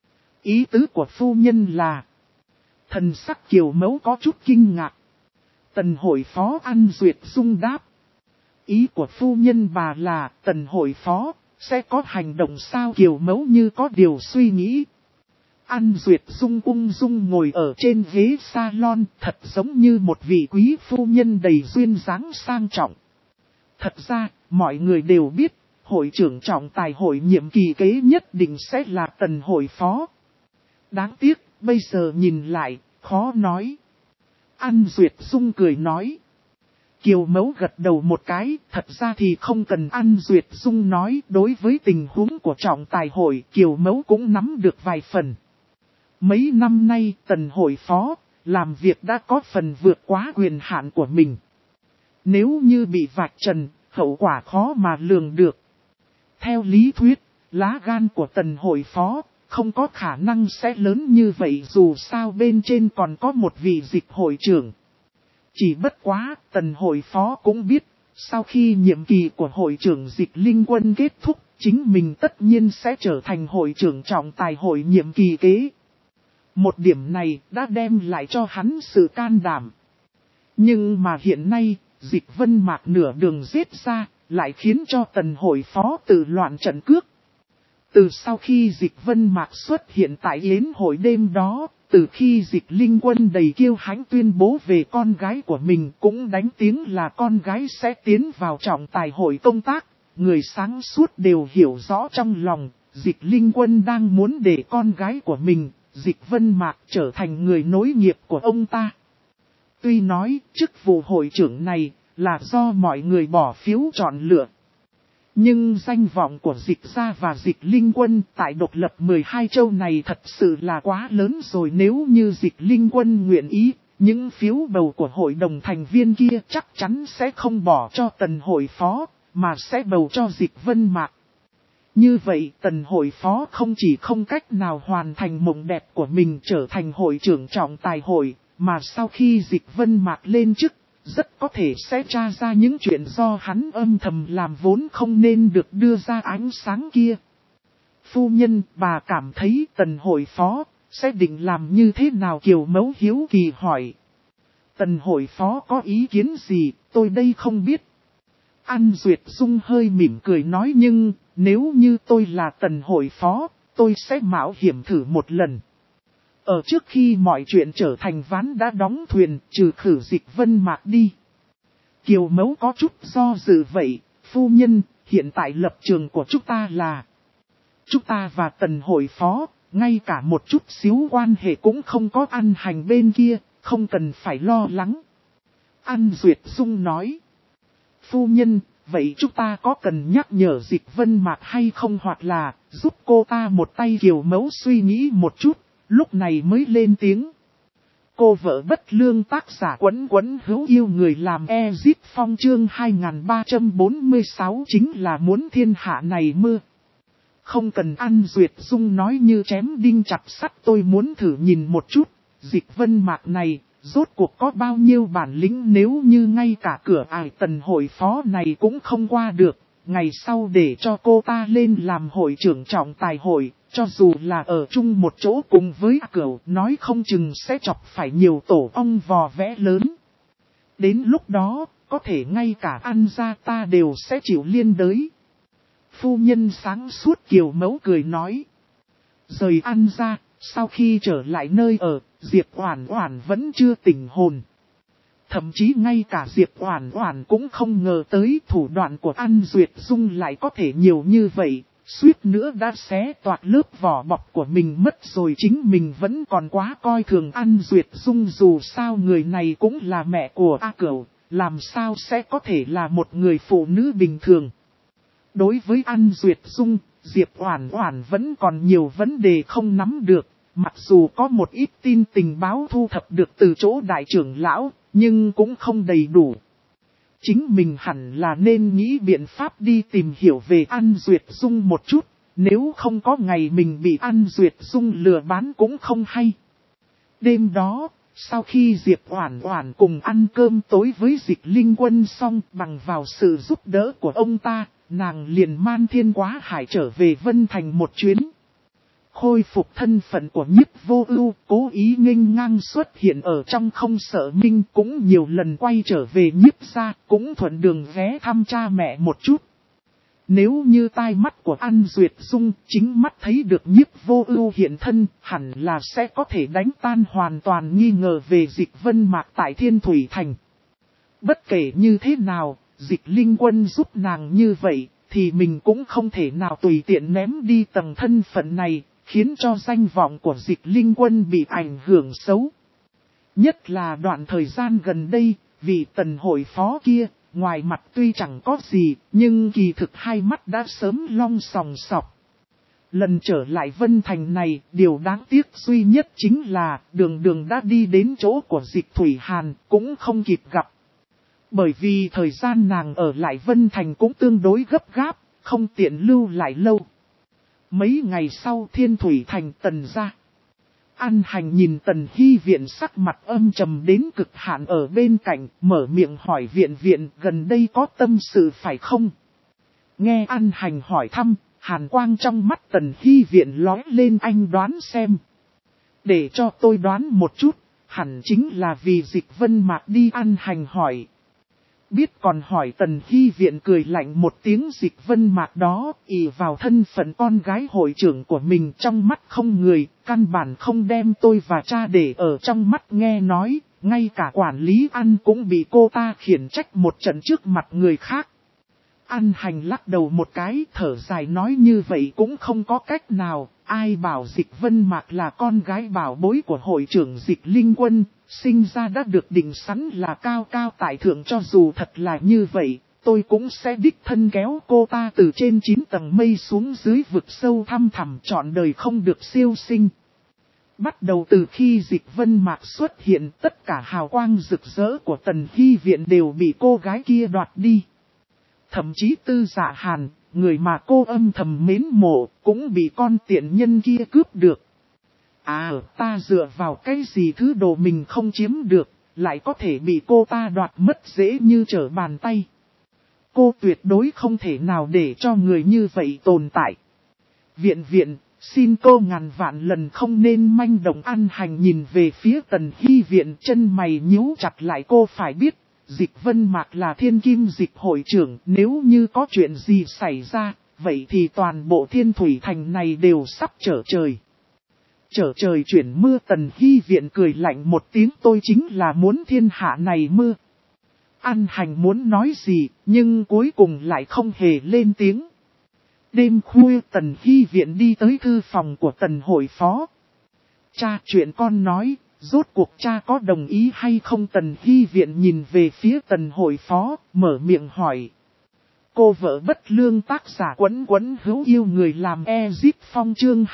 Speaker 1: Ý tứ của phu nhân là... Thần sắc Kiều Mẫu có chút kinh ngạc. Tần hội phó? An Duyệt Dung đáp. Ý của phu nhân bà là tần hội phó sẽ có hành động sao? Kiều Mẫu như có điều suy nghĩ. An Duyệt Dung ung dung ngồi ở trên ghế salon, thật giống như một vị quý phu nhân đầy duyên dáng sang trọng. Thật ra, mọi người đều biết, hội trưởng trọng tài hội nhiệm kỳ kế nhất định sẽ là tần hội phó. Đáng tiếc, bây giờ nhìn lại, khó nói. An Duyệt Dung cười nói. Kiều Mẫu gật đầu một cái, thật ra thì không cần An Duyệt Dung nói, đối với tình huống của trọng tài hội, Kiều Mẫu cũng nắm được vài phần. Mấy năm nay, tần hội phó, làm việc đã có phần vượt quá quyền hạn của mình. Nếu như bị vạch trần, hậu quả khó mà lường được. Theo lý thuyết, lá gan của tần hội phó, không có khả năng sẽ lớn như vậy, dù sao bên trên còn có một vị Dịch hội trưởng. Chỉ bất quá, tần hội phó cũng biết, sau khi nhiệm kỳ của hội trưởng Dịch Linh Quân kết thúc, chính mình tất nhiên sẽ trở thành hội trưởng trọng tài hội nhiệm kỳ kế. Một điểm này đã đem lại cho hắn sự can đảm. Nhưng mà hiện nay, Dịch Vân Mạc nửa đường giết ra, lại khiến cho tần hội phó tự loạn trận cước. Từ sau khi Dịch Vân Mạc xuất hiện tại yến hội đêm đó, từ khi Dịch Linh Quân đầy kiêu hãnh tuyên bố về con gái của mình cũng đánh tiếng là con gái sẽ tiến vào trọng tài hội công tác, người sáng suốt đều hiểu rõ trong lòng, Dịch Linh Quân đang muốn để con gái của mình, Dịch Vân Mạc trở thành người nối nghiệp của ông ta. Tuy nói chức vụ hội trưởng này là do mọi người bỏ phiếu chọn lựa. Nhưng danh vọng của Dịch gia và Dịch Linh Quân tại độc lập 12 châu này thật sự là quá lớn rồi. Nếu như Dịch Linh Quân nguyện ý, những phiếu bầu của hội đồng thành viên kia chắc chắn sẽ không bỏ cho tần hội phó, mà sẽ bầu cho Dịch Vân Mạc. Như vậy tần hội phó không chỉ không cách nào hoàn thành mộng đẹp của mình trở thành hội trưởng trọng tài hội, mà sau khi Dịch Vân Mạc lên chức, rất có thể sẽ tra ra những chuyện do hắn âm thầm làm vốn không nên được đưa ra ánh sáng kia. Phu nhân, bà cảm thấy tần hội phó sẽ định làm như thế nào? Kiều Mẫu hiếu kỳ hỏi. Tần hội phó có ý kiến gì, tôi đây không biết. An Duyệt Dung hơi mỉm cười nói, nhưng nếu như tôi là tần hội phó, tôi sẽ mạo hiểm thử một lần. Ở trước khi mọi chuyện trở thành ván đã đóng thuyền, trừ khử Dịch Vân Mạc đi. Kiều Mẫu có chút do dự vậy, phu nhân, hiện tại lập trường của chúng ta là chúng ta và tần hội phó, ngay cả một chút xíu quan hệ cũng không có, ăn hành bên kia, không cần phải lo lắng. An Duyệt Dung nói. Phu nhân, vậy chúng ta có cần nhắc nhở Dịch Vân Mạc hay không, hoặc là giúp cô ta một tay? Kiều Mẫu suy nghĩ một chút, lúc này mới lên tiếng. Cô vợ bất lương, tác giả Quấn Quấn Hữu Yêu, người làm Ezip Phong, chương 2346 chính là muốn thiên hạ này mưa. Không cần ăn. Duyệt Dung nói như chém đinh chặt sắt, tôi muốn thử nhìn một chút, Dịch Vân Mạc này, rốt cuộc có bao nhiêu bản lĩnh, nếu như ngay cả cửa ải Tần hội phó này cũng không qua được, ngày sau để cho cô ta lên làm hội trưởng trọng tài hội, cho dù là ở chung một chỗ cùng với Cửu, nói không chừng sẽ chọc phải nhiều tổ ong vò vẽ lớn. Đến lúc đó, có thể ngay cả ăn ra ta đều sẽ chịu liên đới. Phu nhân sáng suốt, Kiều Mẫu cười nói. Rời ăn ra, sau khi trở lại nơi ở, Diệp Oản Oản vẫn chưa tỉnh hồn. Thậm chí ngay cả Diệp Oản Oản cũng không ngờ tới thủ đoạn của An Duyệt Dung lại có thể nhiều như vậy, suýt nữa đã xé toạc lớp vỏ bọc của mình mất rồi. Chính mình vẫn còn quá coi thường An Duyệt Dung, dù sao người này cũng là mẹ của A Cửu, làm sao sẽ có thể là một người phụ nữ bình thường. Đối với An Duyệt Dung, Diệp Oản Oản vẫn còn nhiều vấn đề không nắm được, mặc dù có một ít tin tình báo thu thập được từ chỗ đại trưởng lão, nhưng cũng không đầy đủ. Chính mình hẳn là nên nghĩ biện pháp đi tìm hiểu về An Duyệt Dung một chút, nếu không có ngày mình bị An Duyệt Dung lừa bán cũng không hay. Đêm đó, sau khi Diệp Oản Oản cùng ăn cơm tối với Dịch Linh Quân xong, bằng vào sự giúp đỡ của ông ta, nàng liền man thiên quá hải trở về Vân Thành một chuyến. Khôi phục thân phận của Nhiếp Vô Ưu, cố ý nghênh ngang xuất hiện ở trong Không Sợ Minh, cũng nhiều lần quay trở về Nhiếp gia, cũng thuận đường ghé thăm cha mẹ một chút. Nếu như tai mắt của An Duyệt Dung chính mắt thấy được Nhiếp Vô Ưu hiện thân, hẳn là sẽ có thể đánh tan hoàn toàn nghi ngờ về Dịch Vân Mạc tại Thiên Thủy Thành. Bất kể như thế nào, Dịch Linh Quân giúp nàng như vậy, thì mình cũng không thể nào tùy tiện ném đi tầng thân phận này, khiến cho danh vọng của Dịch Linh Quân bị ảnh hưởng xấu. Nhất là đoạn thời gian gần đây, vị Tần hội phó kia, ngoài mặt tuy chẳng có gì, nhưng kỳ thực hai mắt đã sớm long sòng sọc. Lần trở lại Vân Thành này, điều đáng tiếc duy nhất chính là đường đã đi đến chỗ của Dịch Thủy Hàn, cũng không kịp gặp. Bởi vì thời gian nàng ở lại Vân Thành cũng tương đối gấp gáp, không tiện lưu lại lâu. Mấy ngày sau, Thiên Thủy Thành Tần gia. An Hành nhìn Tần Hy Viện sắc mặt âm trầm đến cực hạn ở bên cạnh, mở miệng hỏi Viện gần đây có tâm sự phải không? Nghe An Hành hỏi thăm, hàn quang trong mắt Tần Hy Viện lóe lên, anh đoán xem. Để cho tôi đoán một chút, hẳn chính là vì Dịch Vân Mạc đi. An Hành hỏi. Biết còn hỏi. Tần Hy Viện cười lạnh một tiếng. Dịch Vân Mạc đó, ỷ vào thân phận con gái hội trưởng của mình, trong mắt không người, căn bản không đem tôi và cha để ở trong mắt. Nghe nói, ngay cả quản lý An cũng bị cô ta khiển trách một trận trước mặt người khác. An Hành lắc đầu một cái, thở dài nói như vậy cũng không có cách nào, ai bảo Dịch Vân Mạc là con gái bảo bối của hội trưởng Dịch Linh Quân, sinh ra đã được định sẵn là cao cao tại thượng. Cho dù thật là như vậy, tôi cũng sẽ đích thân kéo cô ta từ trên 9 tầng mây xuống dưới vực sâu thăm thẳm, trọn đời không được siêu sinh. Bắt đầu từ khi Dịch Vân Mạc xuất hiện, tất cả hào quang rực rỡ của Tần Hy Viện đều bị cô gái kia đoạt đi. Thậm chí Tư Dạ Hàn, người mà cô âm thầm mến mộ, cũng bị con tiện nhân kia cướp được. Ta dựa vào cái gì thứ đồ mình không chiếm được, lại có thể bị cô ta đoạt mất dễ như trở bàn tay. Cô tuyệt đối không thể nào để cho người như vậy tồn tại. Viện, xin cô ngàn vạn lần không nên manh động. An Hành nhìn về phía Tần Hy Viện, chân mày nhíu chặt lại. Cô phải biết, Dịch Vân Mạc là thiên kim dịch hội trưởng, nếu như có chuyện gì xảy ra, vậy thì toàn bộ Thiên Thủy Thành này đều sắp trở trời. Trở trời chuyển mưa. Tần Hy Viện cười lạnh một tiếng, tôi chính là muốn thiên hạ này mưa. An Hành muốn nói gì, nhưng cuối cùng lại không hề lên tiếng. Đêm khuya, Tần Hy Viện đi tới thư phòng của Tần hội phó. Cha, chuyện con nói, rốt cuộc cha có đồng ý hay không? Tần Hy Viện nhìn về phía Tần hội phó, mở miệng hỏi. Cô vợ bất lương tác giả Quấn Quấn hữu yêu người làm Ezip Phong chương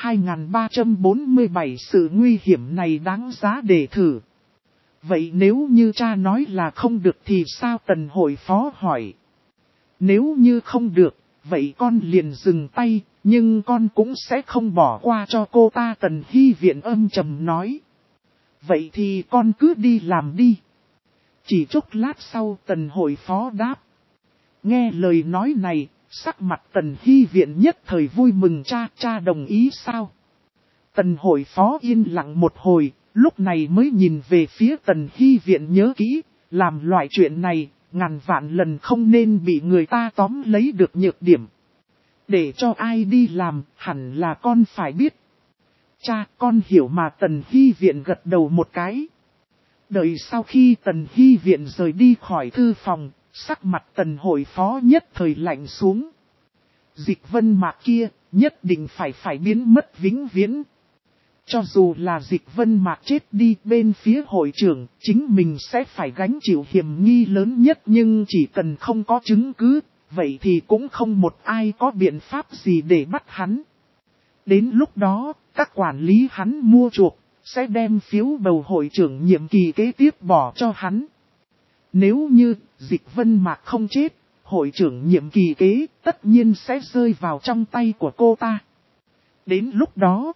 Speaker 1: 2347 sự nguy hiểm này đáng giá để thử. Vậy nếu như cha nói là không được thì sao Tần hội phó hỏi. Nếu như không được, vậy con liền dừng tay, nhưng con cũng sẽ không bỏ qua cho cô ta Tần Hy Viện âm trầm nói. Vậy thì con cứ đi làm đi. Chỉ chốc lát sau Tần hội phó đáp. Nghe lời nói này, sắc mặt Tần Hy Viện nhất thời vui mừng cha đồng ý sao? Tần hội phó yên lặng một hồi, lúc này mới nhìn về phía Tần Hy Viện nhớ kỹ, làm loại chuyện này, ngàn vạn lần không nên bị người ta tóm lấy được nhược điểm. Để cho ai đi làm, hẳn là con phải biết. Cha, con hiểu mà Tần Hy Viện gật đầu một cái. Đợi sau khi Tần Hy Viện rời đi khỏi thư phòng, sắc mặt Tần hội phó nhất thời lạnh xuống. Dịch Vân Mạc kia, nhất định phải biến mất vĩnh viễn. Cho dù là Dịch Vân Mạc chết đi bên phía hội trưởng, chính mình sẽ phải gánh chịu hiểm nghi lớn nhất, nhưng chỉ cần không có chứng cứ, vậy thì cũng không một ai có biện pháp gì để bắt hắn. Đến lúc đó, các quản lý hắn mua chuộc, sẽ đem phiếu bầu hội trưởng nhiệm kỳ kế tiếp bỏ cho hắn. Nếu như Dịch Vân Mạc không chết, hội trưởng nhiệm kỳ kế tất nhiên sẽ rơi vào trong tay của cô ta. Đến lúc đó,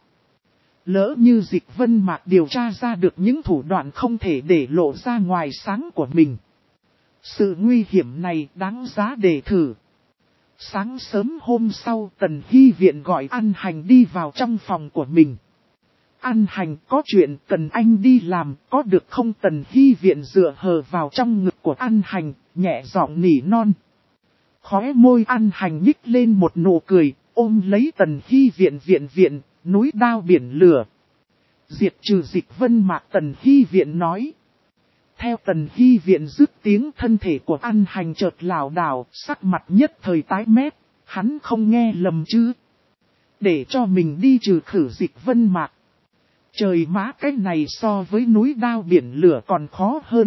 Speaker 1: lỡ như Dịch Vân Mạc điều tra ra được những thủ đoạn không thể để lộ ra ngoài sáng của mình. Sự nguy hiểm này đáng giá để thử. Sáng sớm hôm sau Tần Hy Viện gọi An Hành đi vào trong phòng của mình. An Hành có chuyện cần anh đi làm có được không? Tần Hy Viện dựa hờ vào trong ngực của An Hành, nhẹ giọng nỉ non. Khóe môi An Hành nhích lên một nụ cười, ôm lấy Tần Hy Viện, núi đao biển lửa. Diệt trừ Dịch Vân Mạc Tần Hy Viện nói. Theo Tần Hy Viện dứt tiếng thân thể của An Hành chợt lảo đảo, sắc mặt nhất thời tái mét, hắn không nghe lầm chứ. Để cho mình đi trừ khử Dịch Vân Mạc. Trời má, cái này so với núi đao biển lửa còn khó hơn.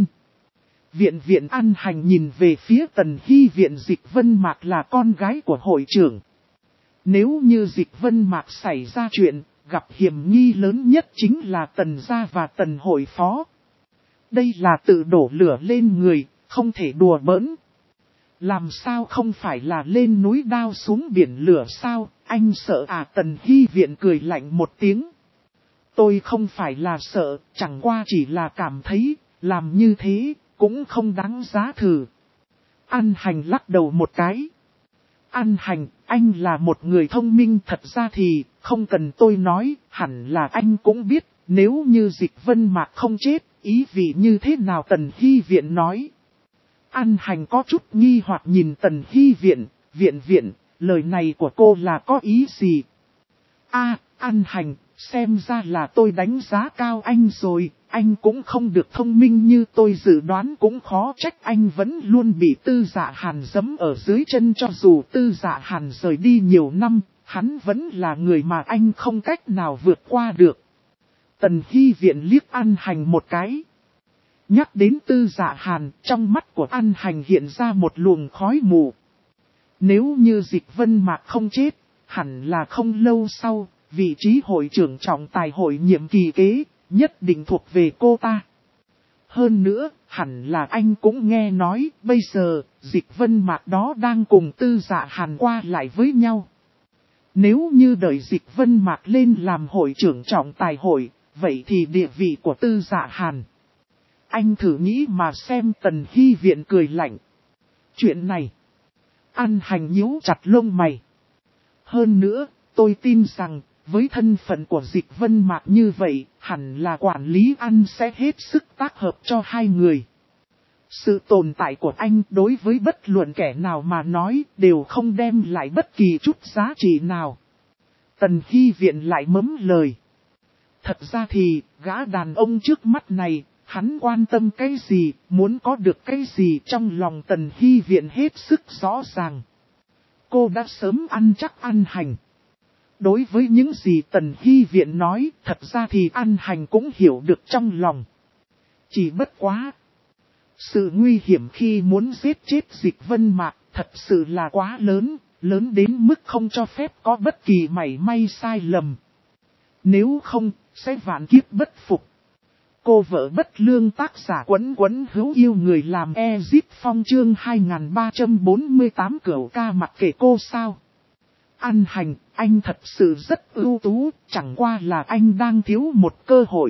Speaker 1: Viện An Hành nhìn về phía Tần Hy Viện. Dịch Vân Mạc là con gái của hội trưởng. Nếu như Dịch Vân Mạc xảy ra chuyện, gặp hiểm nghi lớn nhất chính là Tần gia và Tần hội phó. Đây là tự đổ lửa lên người, không thể đùa bỡn. Làm sao không phải là lên núi đao xuống biển lửa sao, anh sợ à? Tần Hy Viện cười lạnh một tiếng. Tôi không phải là sợ, chẳng qua chỉ là cảm thấy, làm như thế, cũng không đáng giá thử. An Hành lắc đầu một cái. An Hành, anh là một người thông minh, thật ra thì, không cần tôi nói, hẳn là anh cũng biết, nếu như Dịch Vân Mạc không chết, ý vị như thế nào? Tần Hy Viện nói. An Hành có chút nghi hoặc nhìn Tần Hy Viện, lời này của cô là có ý gì? An Hành, xem ra là tôi đánh giá cao anh rồi, anh cũng không được thông minh như tôi dự đoán, cũng khó trách anh vẫn luôn bị Tư Dạ Hàn giẫm ở dưới chân. Cho dù Tư Dạ Hàn rời đi nhiều năm, hắn vẫn là người mà anh không cách nào vượt qua được. Tần Hy Viện liếc An Hành một cái. Nhắc đến Tư Dạ Hàn, trong mắt của An Hành hiện ra một luồng khói mù. Nếu như Dịch Vân Mạc không chết, hẳn là không lâu sau, vị trí hội trưởng trọng tài hội nhiệm kỳ kế, nhất định thuộc về cô ta. Hơn nữa, hẳn là anh cũng nghe nói, bây giờ, Dịch Vân Mạc đó đang cùng Tư Dạ Hàn qua lại với nhau. Nếu như đợi Dịch Vân Mạc lên làm hội trưởng trọng tài hội, vậy thì địa vị của Tư Dạ Hàn. Anh thử nghĩ mà xem. Tần Hy Viện cười lạnh. Chuyện này, An Hành nhíu chặt lông mày. Hơn nữa, tôi tin rằng, với thân phận của Dịch Vân Mạc như vậy, hẳn là quản lý An sẽ hết sức tác hợp cho hai người. Sự tồn tại của anh đối với bất luận kẻ nào mà nói đều không đem lại bất kỳ chút giá trị nào. Tần Hy Viện lại mấm lời. Thật ra thì, gã đàn ông trước mắt này, hắn quan tâm cái gì, muốn có được cái gì, trong lòng Tần Hy Viện hết sức rõ ràng. Cô đã sớm ăn chắc An Hành. Đối với những gì Tần Hy Viện nói, thật ra thì An Hành cũng hiểu được trong lòng. Chỉ bất quá. Sự nguy hiểm khi muốn giết chết Dịch Vân Mạc, thật sự là quá lớn, lớn đến mức không cho phép có bất kỳ mảy may sai lầm. Nếu không, sẽ vạn kiếp bất phục. Cô vợ bất lương tác giả Quấn Quấn hữu yêu người làm Ezip Phong chương 2348 cửu ca mặc kệ cô sao. An Hành, anh thật sự rất ưu tú, chẳng qua là anh đang thiếu một cơ hội.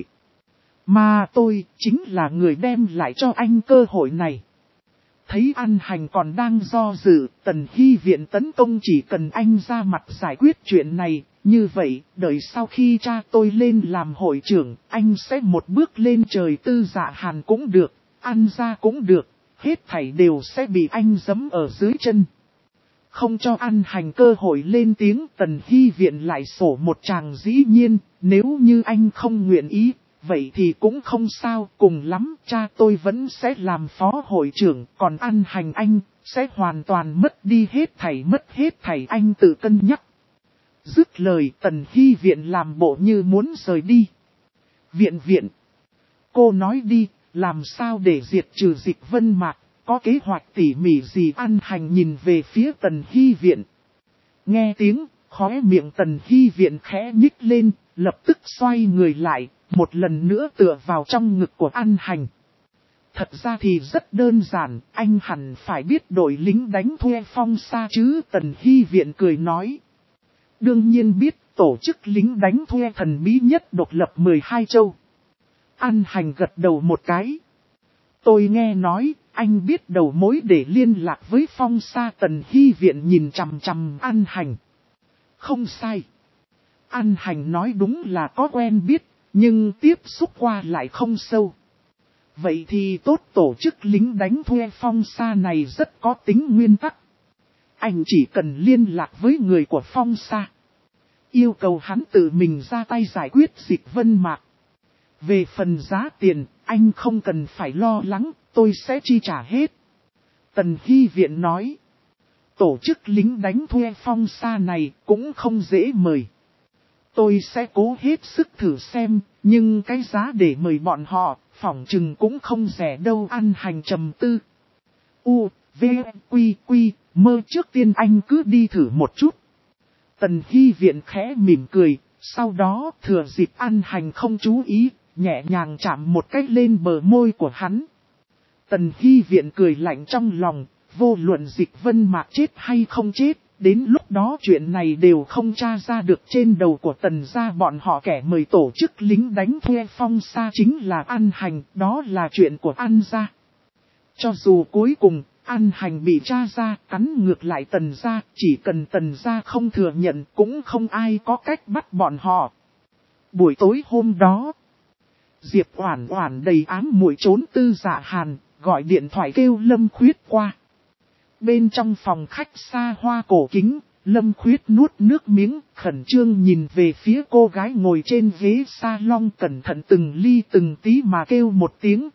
Speaker 1: Mà tôi chính là người đem lại cho anh cơ hội này. Thấy An Hành còn đang do dự, Tần Hy Viện tấn công chỉ cần anh ra mặt giải quyết chuyện này. Như vậy, đợi sau khi cha tôi lên làm hội trưởng, anh sẽ một bước lên trời. Tư Dạ Hàn cũng được, An gia cũng được, hết thảy đều sẽ bị anh giẫm ở dưới chân. Không cho An Hành cơ hội lên tiếng, Tần Hy Viện lại sổ một tràng dĩ nhiên, nếu như anh không nguyện ý, vậy thì cũng không sao, cùng lắm cha tôi vẫn sẽ làm phó hội trưởng, còn An Hành anh, sẽ hoàn toàn mất đi hết thảy anh tự cân nhắc. Dứt lời Tần Hy Viện làm bộ như muốn rời đi. Viện, cô nói đi, làm sao để diệt trừ Dịch Vân Mạc, có kế hoạch tỉ mỉ gì? An Hành nhìn về phía Tần Hy Viện. Nghe tiếng, khóe miệng Tần Hy Viện khẽ nhích lên, lập tức xoay người lại, một lần nữa tựa vào trong ngực của An Hành. Thật ra thì rất đơn giản, anh hẳn phải biết đội lính đánh thuê Phong Sa chứ? Tần Hy Viện cười nói. Đương nhiên biết, tổ chức lính đánh thuê thần bí nhất độc lập 12 châu. An Hành gật đầu một cái. Tôi nghe nói, anh biết đầu mối để liên lạc với Phong Sa. Tần Hy Viện nhìn chằm chằm An Hành. Không sai. An Hành nói đúng là có quen biết, nhưng tiếp xúc qua lại không sâu. Vậy thì tốt, tổ chức lính đánh thuê Phong Sa này rất có tính nguyên tắc. Anh chỉ cần liên lạc với người của Phong Sa, yêu cầu hắn tự mình ra tay giải quyết Dịch Vân Mạc. Về phần giá tiền, anh không cần phải lo lắng, tôi sẽ chi trả hết. Tần Hy Viện nói. Tổ chức lính đánh thuê Phong Sa này cũng không dễ mời. Tôi sẽ cố hết sức thử xem, nhưng cái giá để mời bọn họ, phỏng chừng cũng không rẻ đâu. An Hành trầm tư. V, Quy, mơ trước tiên anh cứ đi thử một chút. Tần Hy Viện khẽ mỉm cười, sau đó thừa dịp An Hành không chú ý, nhẹ nhàng chạm một cái lên bờ môi của hắn. Tần Hy Viện cười lạnh trong lòng, vô luận Dịch Vân Mạc chết hay không chết, đến lúc đó chuyện này đều không tra ra được. Trên đầu của Tần gia bọn họ kẻ mời tổ chức lính đánh thuê Phong Sa chính là An Hành, đó là chuyện của An gia. Cho dù cuối cùng An Hành bị tra ra, cắn ngược lại Tần gia, chỉ cần Tần gia không thừa nhận cũng không ai có cách bắt bọn họ. Buổi tối hôm đó, Diệp Oản Oản đầy ám muội trốn Tư Dạ Hàn, gọi điện thoại kêu Lâm Khuyết qua. Bên trong phòng khách xa hoa cổ kính, Lâm Khuyết nuốt nước miếng, khẩn trương nhìn về phía cô gái ngồi trên ghế salon, cẩn thận từng ly từng tí mà kêu một tiếng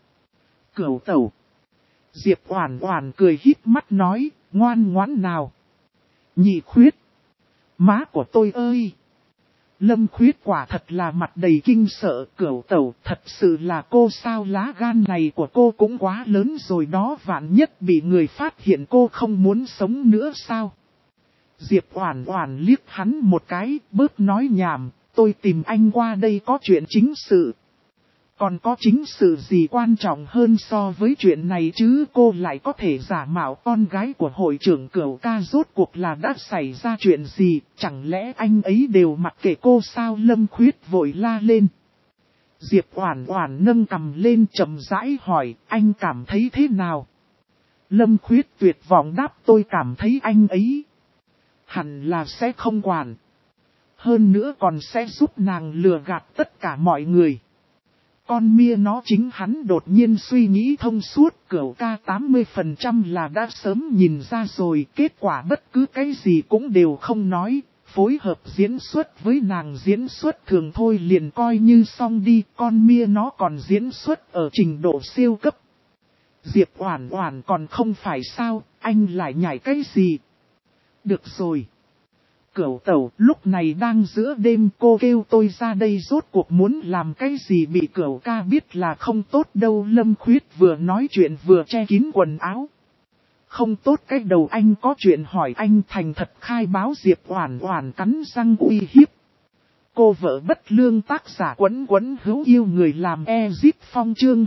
Speaker 1: cửu tẩu. Diệp Oản Oản cười híp mắt nói, ngoan ngoãn nào. Nhị Khuyết, má của tôi ơi. Lâm Khuyết quả thật là mặt đầy kinh sợ. Cửu tẩu, thật sự là cô sao? Lá gan này của cô cũng quá lớn rồi đó, vạn nhất bị người phát hiện cô không muốn sống nữa sao? Diệp Oản Oản liếc hắn một cái, bớt nói nhảm, tôi tìm anh qua đây có chuyện chính sự. Còn có chính sự gì quan trọng hơn so với chuyện này chứ? Cô lại có thể giả mạo con gái của hội trưởng Cửu ca, rốt cuộc là đã xảy ra chuyện gì? Chẳng lẽ anh ấy đều mặc kệ cô sao? Lâm Khuyết vội la lên. Diệp Oản Oản nâng cằm lên chậm rãi hỏi, anh cảm thấy thế nào? Lâm Khuyết tuyệt vọng đáp, tôi cảm thấy anh ấy hẳn là sẽ không quản. Hơn nữa còn sẽ giúp nàng lừa gạt tất cả mọi người. Con mia nó chính hắn đột nhiên suy nghĩ thông suốt. Cửu ca 80% là đã sớm nhìn ra rồi, kết quả bất cứ cái gì cũng đều không nói, phối hợp diễn xuất với nàng diễn xuất thường thôi liền coi như xong đi. Con mia nó còn diễn xuất ở trình độ siêu cấp. Diệp Oản Oản còn không phải sao, anh lại nhảy cái gì? Được rồi. Cửu tẩu, lúc này đang giữa đêm, cô kêu tôi ra đây rốt cuộc muốn làm cái gì bị Cửu ca biết là không tốt đâu. Lâm Khuyết vừa nói chuyện vừa che kín quần áo. Không tốt cái đầu anh có chuyện hỏi anh thành thật khai báo. Diệp Oản Oản cắn răng uy hiếp. Cô vợ bất lương tác giả Quấn Quấn hữu yêu người làm Ezip Phong chương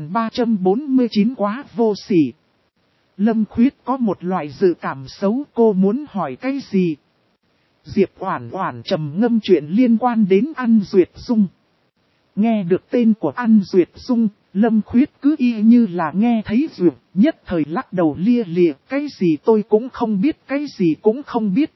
Speaker 1: 2349 quá vô sỉ. Lâm Khuyết có một loại dự cảm xấu, cô muốn hỏi cái gì? Diệp Oản Oản trầm ngâm chuyện liên quan đến An Duyệt Dung. Nghe được tên của An Duyệt Dung, Lâm Khuyết cứ y như là nghe thấy duyệt, nhất thời lắc đầu lia lịa, cái gì tôi cũng không biết, cái gì cũng không biết.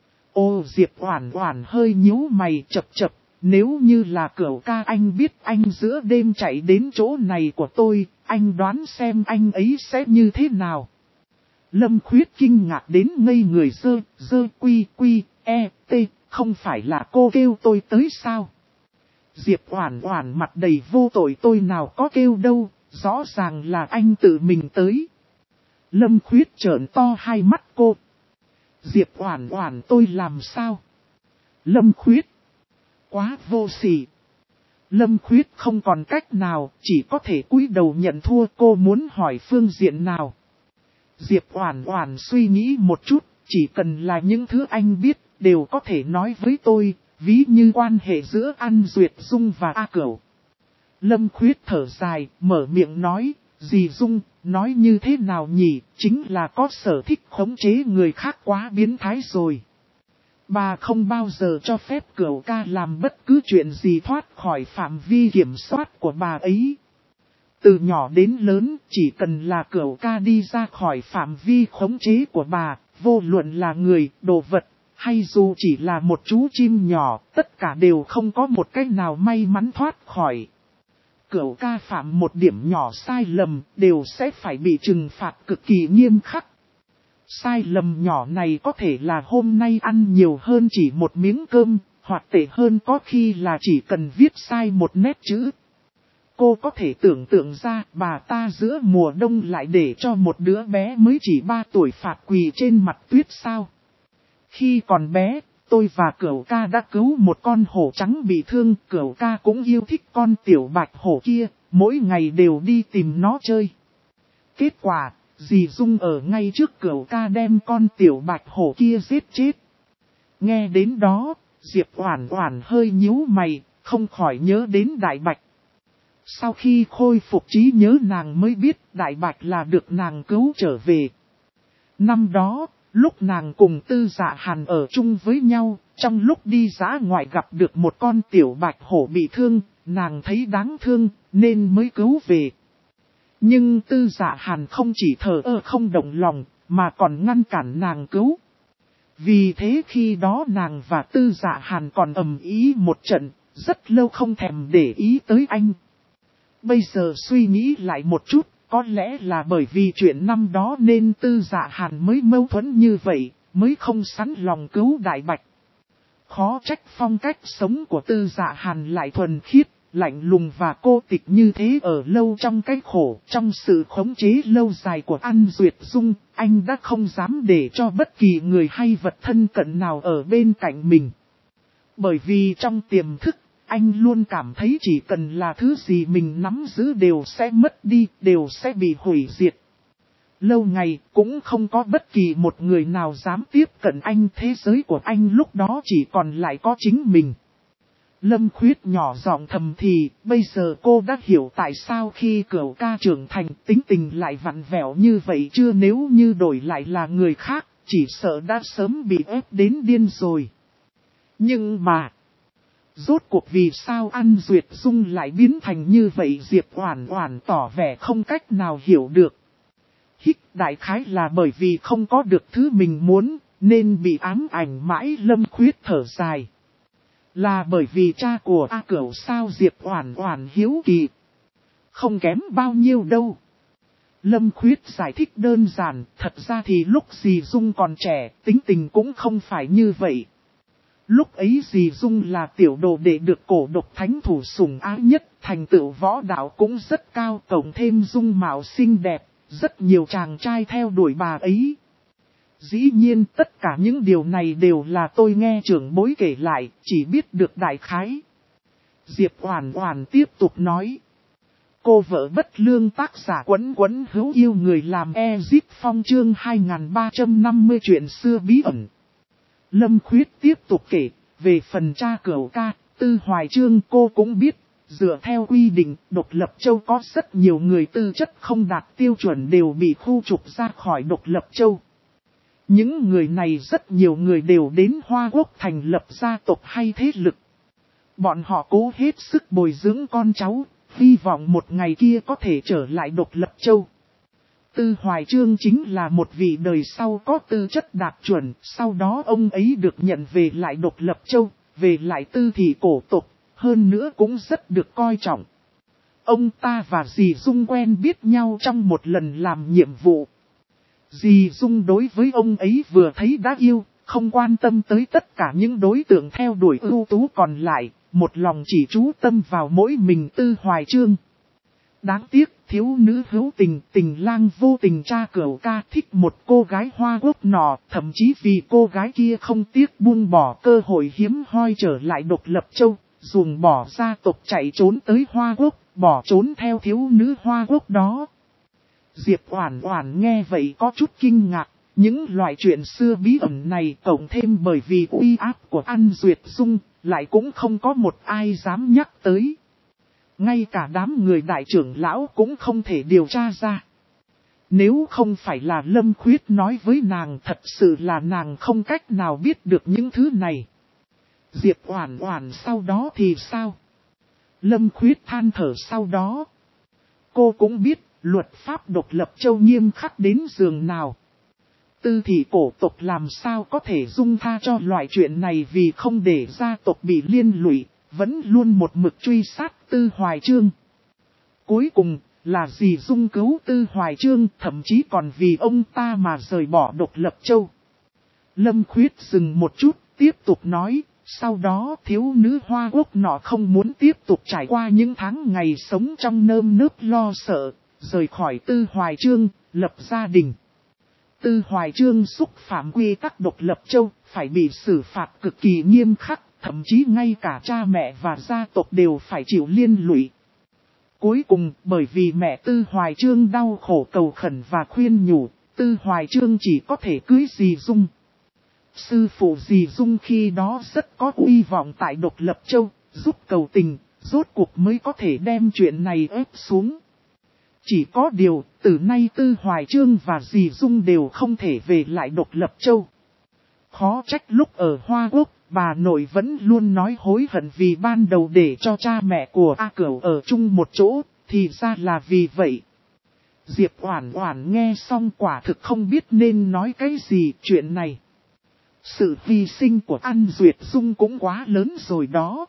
Speaker 1: Ô Diệp Oản Oản hơi nhíu mày chập chập, nếu như là Cửu ca anh biết anh giữa đêm chạy đến chỗ này của tôi, anh đoán xem anh ấy sẽ như thế nào. Lâm Khuyết kinh ngạc đến ngây người quy, không phải là cô kêu tôi tới sao? Diệp Oản Oản mặt đầy vô tội, tôi nào có kêu đâu, rõ ràng là anh tự mình tới. Lâm Khuyết trợn to hai mắt cô. Diệp Oản Oản tôi làm sao? Lâm Khuyết. Quá vô sỉ. Lâm Khuyết không còn cách nào, chỉ có thể cúi đầu nhận thua. Cô muốn hỏi phương diện nào? Diệp Oản Oản suy nghĩ một chút, chỉ cần là những thứ anh biết, đều có thể nói với tôi, ví như quan hệ giữa An Duyệt Dung và A Cửu. Lâm Khuyết thở dài, mở miệng nói, dì Dung, nói như thế nào nhỉ, chính là có sở thích khống chế người khác quá biến thái rồi. Bà không bao giờ cho phép Cửu ca làm bất cứ chuyện gì thoát khỏi phạm vi kiểm soát của bà ấy. Từ nhỏ đến lớn, chỉ cần là Cửu ca đi ra khỏi phạm vi khống chế của bà, vô luận là người, đồ vật, hay dù chỉ là một chú chim nhỏ, tất cả đều không có một cái nào may mắn thoát khỏi. Cửu ca phạm một điểm nhỏ sai lầm, đều sẽ phải bị trừng phạt cực kỳ nghiêm khắc. Sai lầm nhỏ này có thể là hôm nay ăn nhiều hơn chỉ một miếng cơm, hoặc tệ hơn có khi là chỉ cần viết sai một nét chữ. Cô có thể tưởng tượng ra bà ta giữa mùa đông lại để cho một đứa bé mới chỉ 3 tuổi phạt quỳ trên mặt tuyết sao? Khi còn bé, tôi và Cửu ca đã cứu một con hổ trắng bị thương. Cửu ca cũng yêu thích con tiểu bạch hổ kia, mỗi ngày đều đi tìm nó chơi. Kết quả, dì Dung ở ngay trước Cửu ca đem con tiểu bạch hổ kia giết chết. Nghe đến đó, Diệp Oản Oản hơi nhíu mày, không khỏi nhớ đến Đại Bạch. Sau khi khôi phục trí nhớ nàng mới biết Đại Bạch là được nàng cứu trở về. Năm đó, lúc nàng cùng Tư Dạ Hàn ở chung với nhau, trong lúc đi dã ngoại gặp được một con tiểu bạch hổ bị thương, nàng thấy đáng thương, nên mới cứu về. Nhưng Tư Dạ Hàn không chỉ thờ ơ không động lòng, mà còn ngăn cản nàng cứu. Vì thế khi đó nàng và Tư Dạ Hàn còn ầm ĩ một trận, rất lâu không thèm để ý tới anh. Bây giờ suy nghĩ lại một chút, có lẽ là bởi vì chuyện năm đó nên Tư Dạ Hàn mới mâu thuẫn như vậy, mới không sẵn lòng cứu Đại Bạch. Khó trách phong cách sống của Tư Dạ Hàn lại thuần khiết, lạnh lùng và cô tịch như thế. Ở lâu trong cái khổ, trong sự khống chế lâu dài của An Duyệt Dung, anh đã không dám để cho bất kỳ người hay vật thân cận nào ở bên cạnh mình. Bởi vì trong tiềm thức, anh luôn cảm thấy chỉ cần là thứ gì mình nắm giữ đều sẽ mất đi, đều sẽ bị hủy diệt. Lâu ngày cũng không có bất kỳ một người nào dám tiếp cận anh, thế giới của anh lúc đó chỉ còn lại có chính mình. Lâm Khuyết nhỏ giọng thầm thì, bây giờ cô đã hiểu tại sao khi Cửu ca trưởng thành tính tình lại vặn vẹo như vậy chưa, nếu như đổi lại là người khác, chỉ sợ đã sớm bị ép đến điên rồi. Nhưng mà, rốt cuộc vì sao An Duyệt Dung lại biến thành như vậy? Diệp Oản Oản tỏ vẻ không cách nào hiểu được. Đại khái là bởi vì không có được thứ mình muốn, nên bị ám ảnh mãi. Lâm Khuyết thở dài. Là bởi vì cha của A Cửu sao? Diệp Oản Oản hiếu kỳ. Không kém bao nhiêu đâu. Lâm Khuyết giải thích đơn giản, thật ra thì lúc dì Dung còn trẻ, tính tình cũng không phải như vậy. Lúc ấy dì Dung là tiểu đồ đệ được cổ độc thánh thủ sủng ái nhất, thành tựu võ đạo cũng rất cao, cộng thêm dung mạo xinh đẹp, rất nhiều chàng trai theo đuổi bà ấy. Dĩ nhiên tất cả những điều này đều là tôi nghe trưởng bối kể lại, chỉ biết được đại khái. Diệp Oản Oản tiếp tục nói. cô vợ bất lương tác giả Quấn Quấn hữu yêu người làm Ezip Phong chương 2350 chuyện xưa bí ẩn. Lâm Khuyết tiếp tục kể, về phần cha cửu ca, Tư Hoài Chương cô cũng biết, dựa theo quy định, Độc Lập Châu có rất nhiều người tư chất không đạt tiêu chuẩn đều bị khu trục ra khỏi Độc Lập Châu. Những người này rất nhiều người đều đến Hoa Quốc thành lập gia tộc hay thế lực. Bọn họ cố hết sức bồi dưỡng con cháu, hy vọng một ngày kia có thể trở lại Độc Lập Châu. Tư Hoài Chương chính là một vị đời sau có tư chất đạt chuẩn, sau đó ông ấy được nhận về lại Độc Lập Châu, về lại Tư thị cổ tộc, hơn nữa cũng rất được coi trọng. Ông ta và dì Dung quen biết nhau trong một lần làm nhiệm vụ. Dì Dung đối với ông ấy vừa thấy đã yêu, không quan tâm tới tất cả những đối tượng theo đuổi ưu tú còn lại, một lòng chỉ chú tâm vào mỗi mình Tư Hoài Chương. Đáng tiếc, thiếu nữ hữu tình, tình lang vô tình cha cửu ca thích một cô gái Hoa Quốc nọ, thậm chí vì cô gái kia không tiếc buông bỏ cơ hội hiếm hoi trở lại Độc Lập Châu, dùng bỏ gia tộc chạy trốn tới Hoa Quốc, bỏ trốn theo thiếu nữ Hoa Quốc đó. Diệp Oản Oản nghe vậy có chút kinh ngạc, những loại chuyện xưa bí ẩn này cộng thêm bởi vì uy áp của An Duyệt Dung, lại cũng không có một ai dám nhắc tới. Ngay cả đám người đại trưởng lão cũng không thể điều tra ra. Nếu không phải là Lâm Khuyết nói với nàng, thật sự là nàng không cách nào biết được những thứ này. Diệp Oản Oản sau đó thì sao? Lâm Khuyết than thở sau đó. Cô cũng biết, luật pháp Độc Lập Châu nghiêm khắc đến giường nào. Tư thị cổ tộc làm sao có thể dung tha cho loại chuyện này vì không để gia tộc bị liên lụy, vẫn luôn một mực truy sát Tư Hoài Chương. Cuối cùng, là dì Dung cứu Tư Hoài Chương, thậm chí còn vì ông ta mà rời bỏ Độc Lập Châu. Lâm Khuyết dừng một chút, tiếp tục nói, sau đó thiếu nữ Hoa Quốc nọ không muốn tiếp tục trải qua những tháng ngày sống trong nơm nớp lo sợ, rời khỏi Tư Hoài Chương, lập gia đình. Tư Hoài Chương xúc phạm quy tắc Độc Lập Châu, phải bị xử phạt cực kỳ nghiêm khắc, thậm chí ngay cả cha mẹ và gia tộc đều phải chịu liên lụy. Cuối cùng, bởi vì mẹ Tư Hoài Chương đau khổ cầu khẩn và khuyên nhủ, Tư Hoài Chương chỉ có thể cưới dì Dung. Sư phụ dì Dung khi đó rất có uy vọng tại Độc Lập Châu, giúp cầu tình, rốt cuộc mới có thể đem chuyện này ép xuống. Chỉ có điều, từ nay Tư Hoài Chương và dì Dung đều không thể về lại Độc Lập Châu. Khó trách lúc ở Hoa Quốc, bà nội vẫn luôn nói hối hận vì ban đầu để cho cha mẹ của A Cửu ở chung một chỗ, thì ra là vì vậy. Diệp Oản Oản nghe xong quả thực không biết nên nói cái gì chuyện này. Sự hy sinh của An Duyệt Dung cũng quá lớn rồi đó.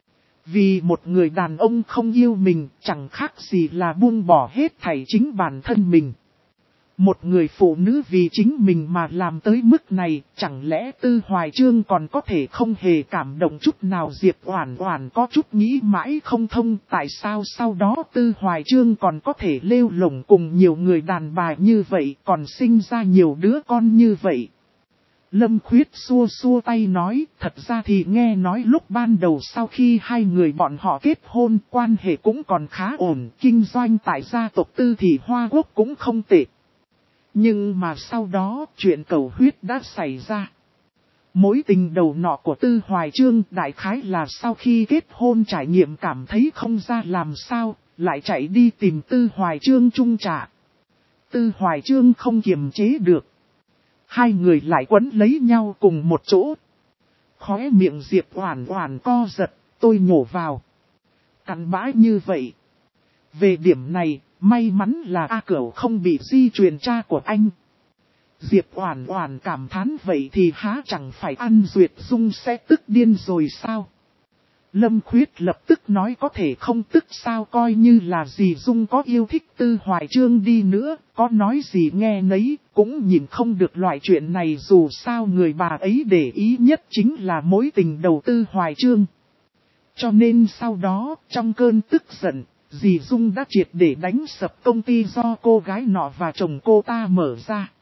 Speaker 1: Vì một người đàn ông không yêu mình, chẳng khác gì là buông bỏ hết thảy chính bản thân mình. Một người phụ nữ vì chính mình mà làm tới mức này, chẳng lẽ Tư Hoài Chương còn có thể không hề cảm động chút nào? Diệp Oản Oản có chút nghĩ mãi không thông, tại sao sau đó Tư Hoài Chương còn có thể lêu lổng cùng nhiều người đàn bà như vậy, còn sinh ra nhiều đứa con như vậy. Lâm Khuyết xua xua tay nói, thật ra thì nghe nói lúc ban đầu sau khi hai người bọn họ kết hôn, quan hệ cũng còn khá ổn, kinh doanh tại gia tộc Tư thị Hoa Quốc cũng không tệ. Nhưng mà sau đó, chuyện cầu huyết đã xảy ra. Mối tình đầu nọ của Tư Hoài Chương đại khái là sau khi kết hôn trải nghiệm cảm thấy không ra làm sao, lại chạy đi tìm Tư Hoài Chương chung trả. Tư Hoài Chương không kiềm chế được. Hai người lại quấn lấy nhau cùng một chỗ. Khóe miệng Diệp Oản Oản co giật, tôi nhổ vào. Cặn bã như vậy. Về điểm này, may mắn là A Cửu không bị di truyền cha của anh. Diệp Oản Oản cảm thán vậy thì há chẳng phải An Duyệt Dung sẽ tức điên rồi sao? Lâm Khuyết lập tức nói có thể không tức sao, coi như là dì Dung có yêu thích Tư Hoài Chương đi nữa, có nói gì nghe nấy, cũng nhìn không được loại chuyện này, dù sao người bà ấy để ý nhất chính là mối tình đầu Tư Hoài Chương. Cho nên sau đó, trong cơn tức giận, dì Dung đã triệt để đánh sập công ty do cô gái nọ và chồng cô ta mở ra.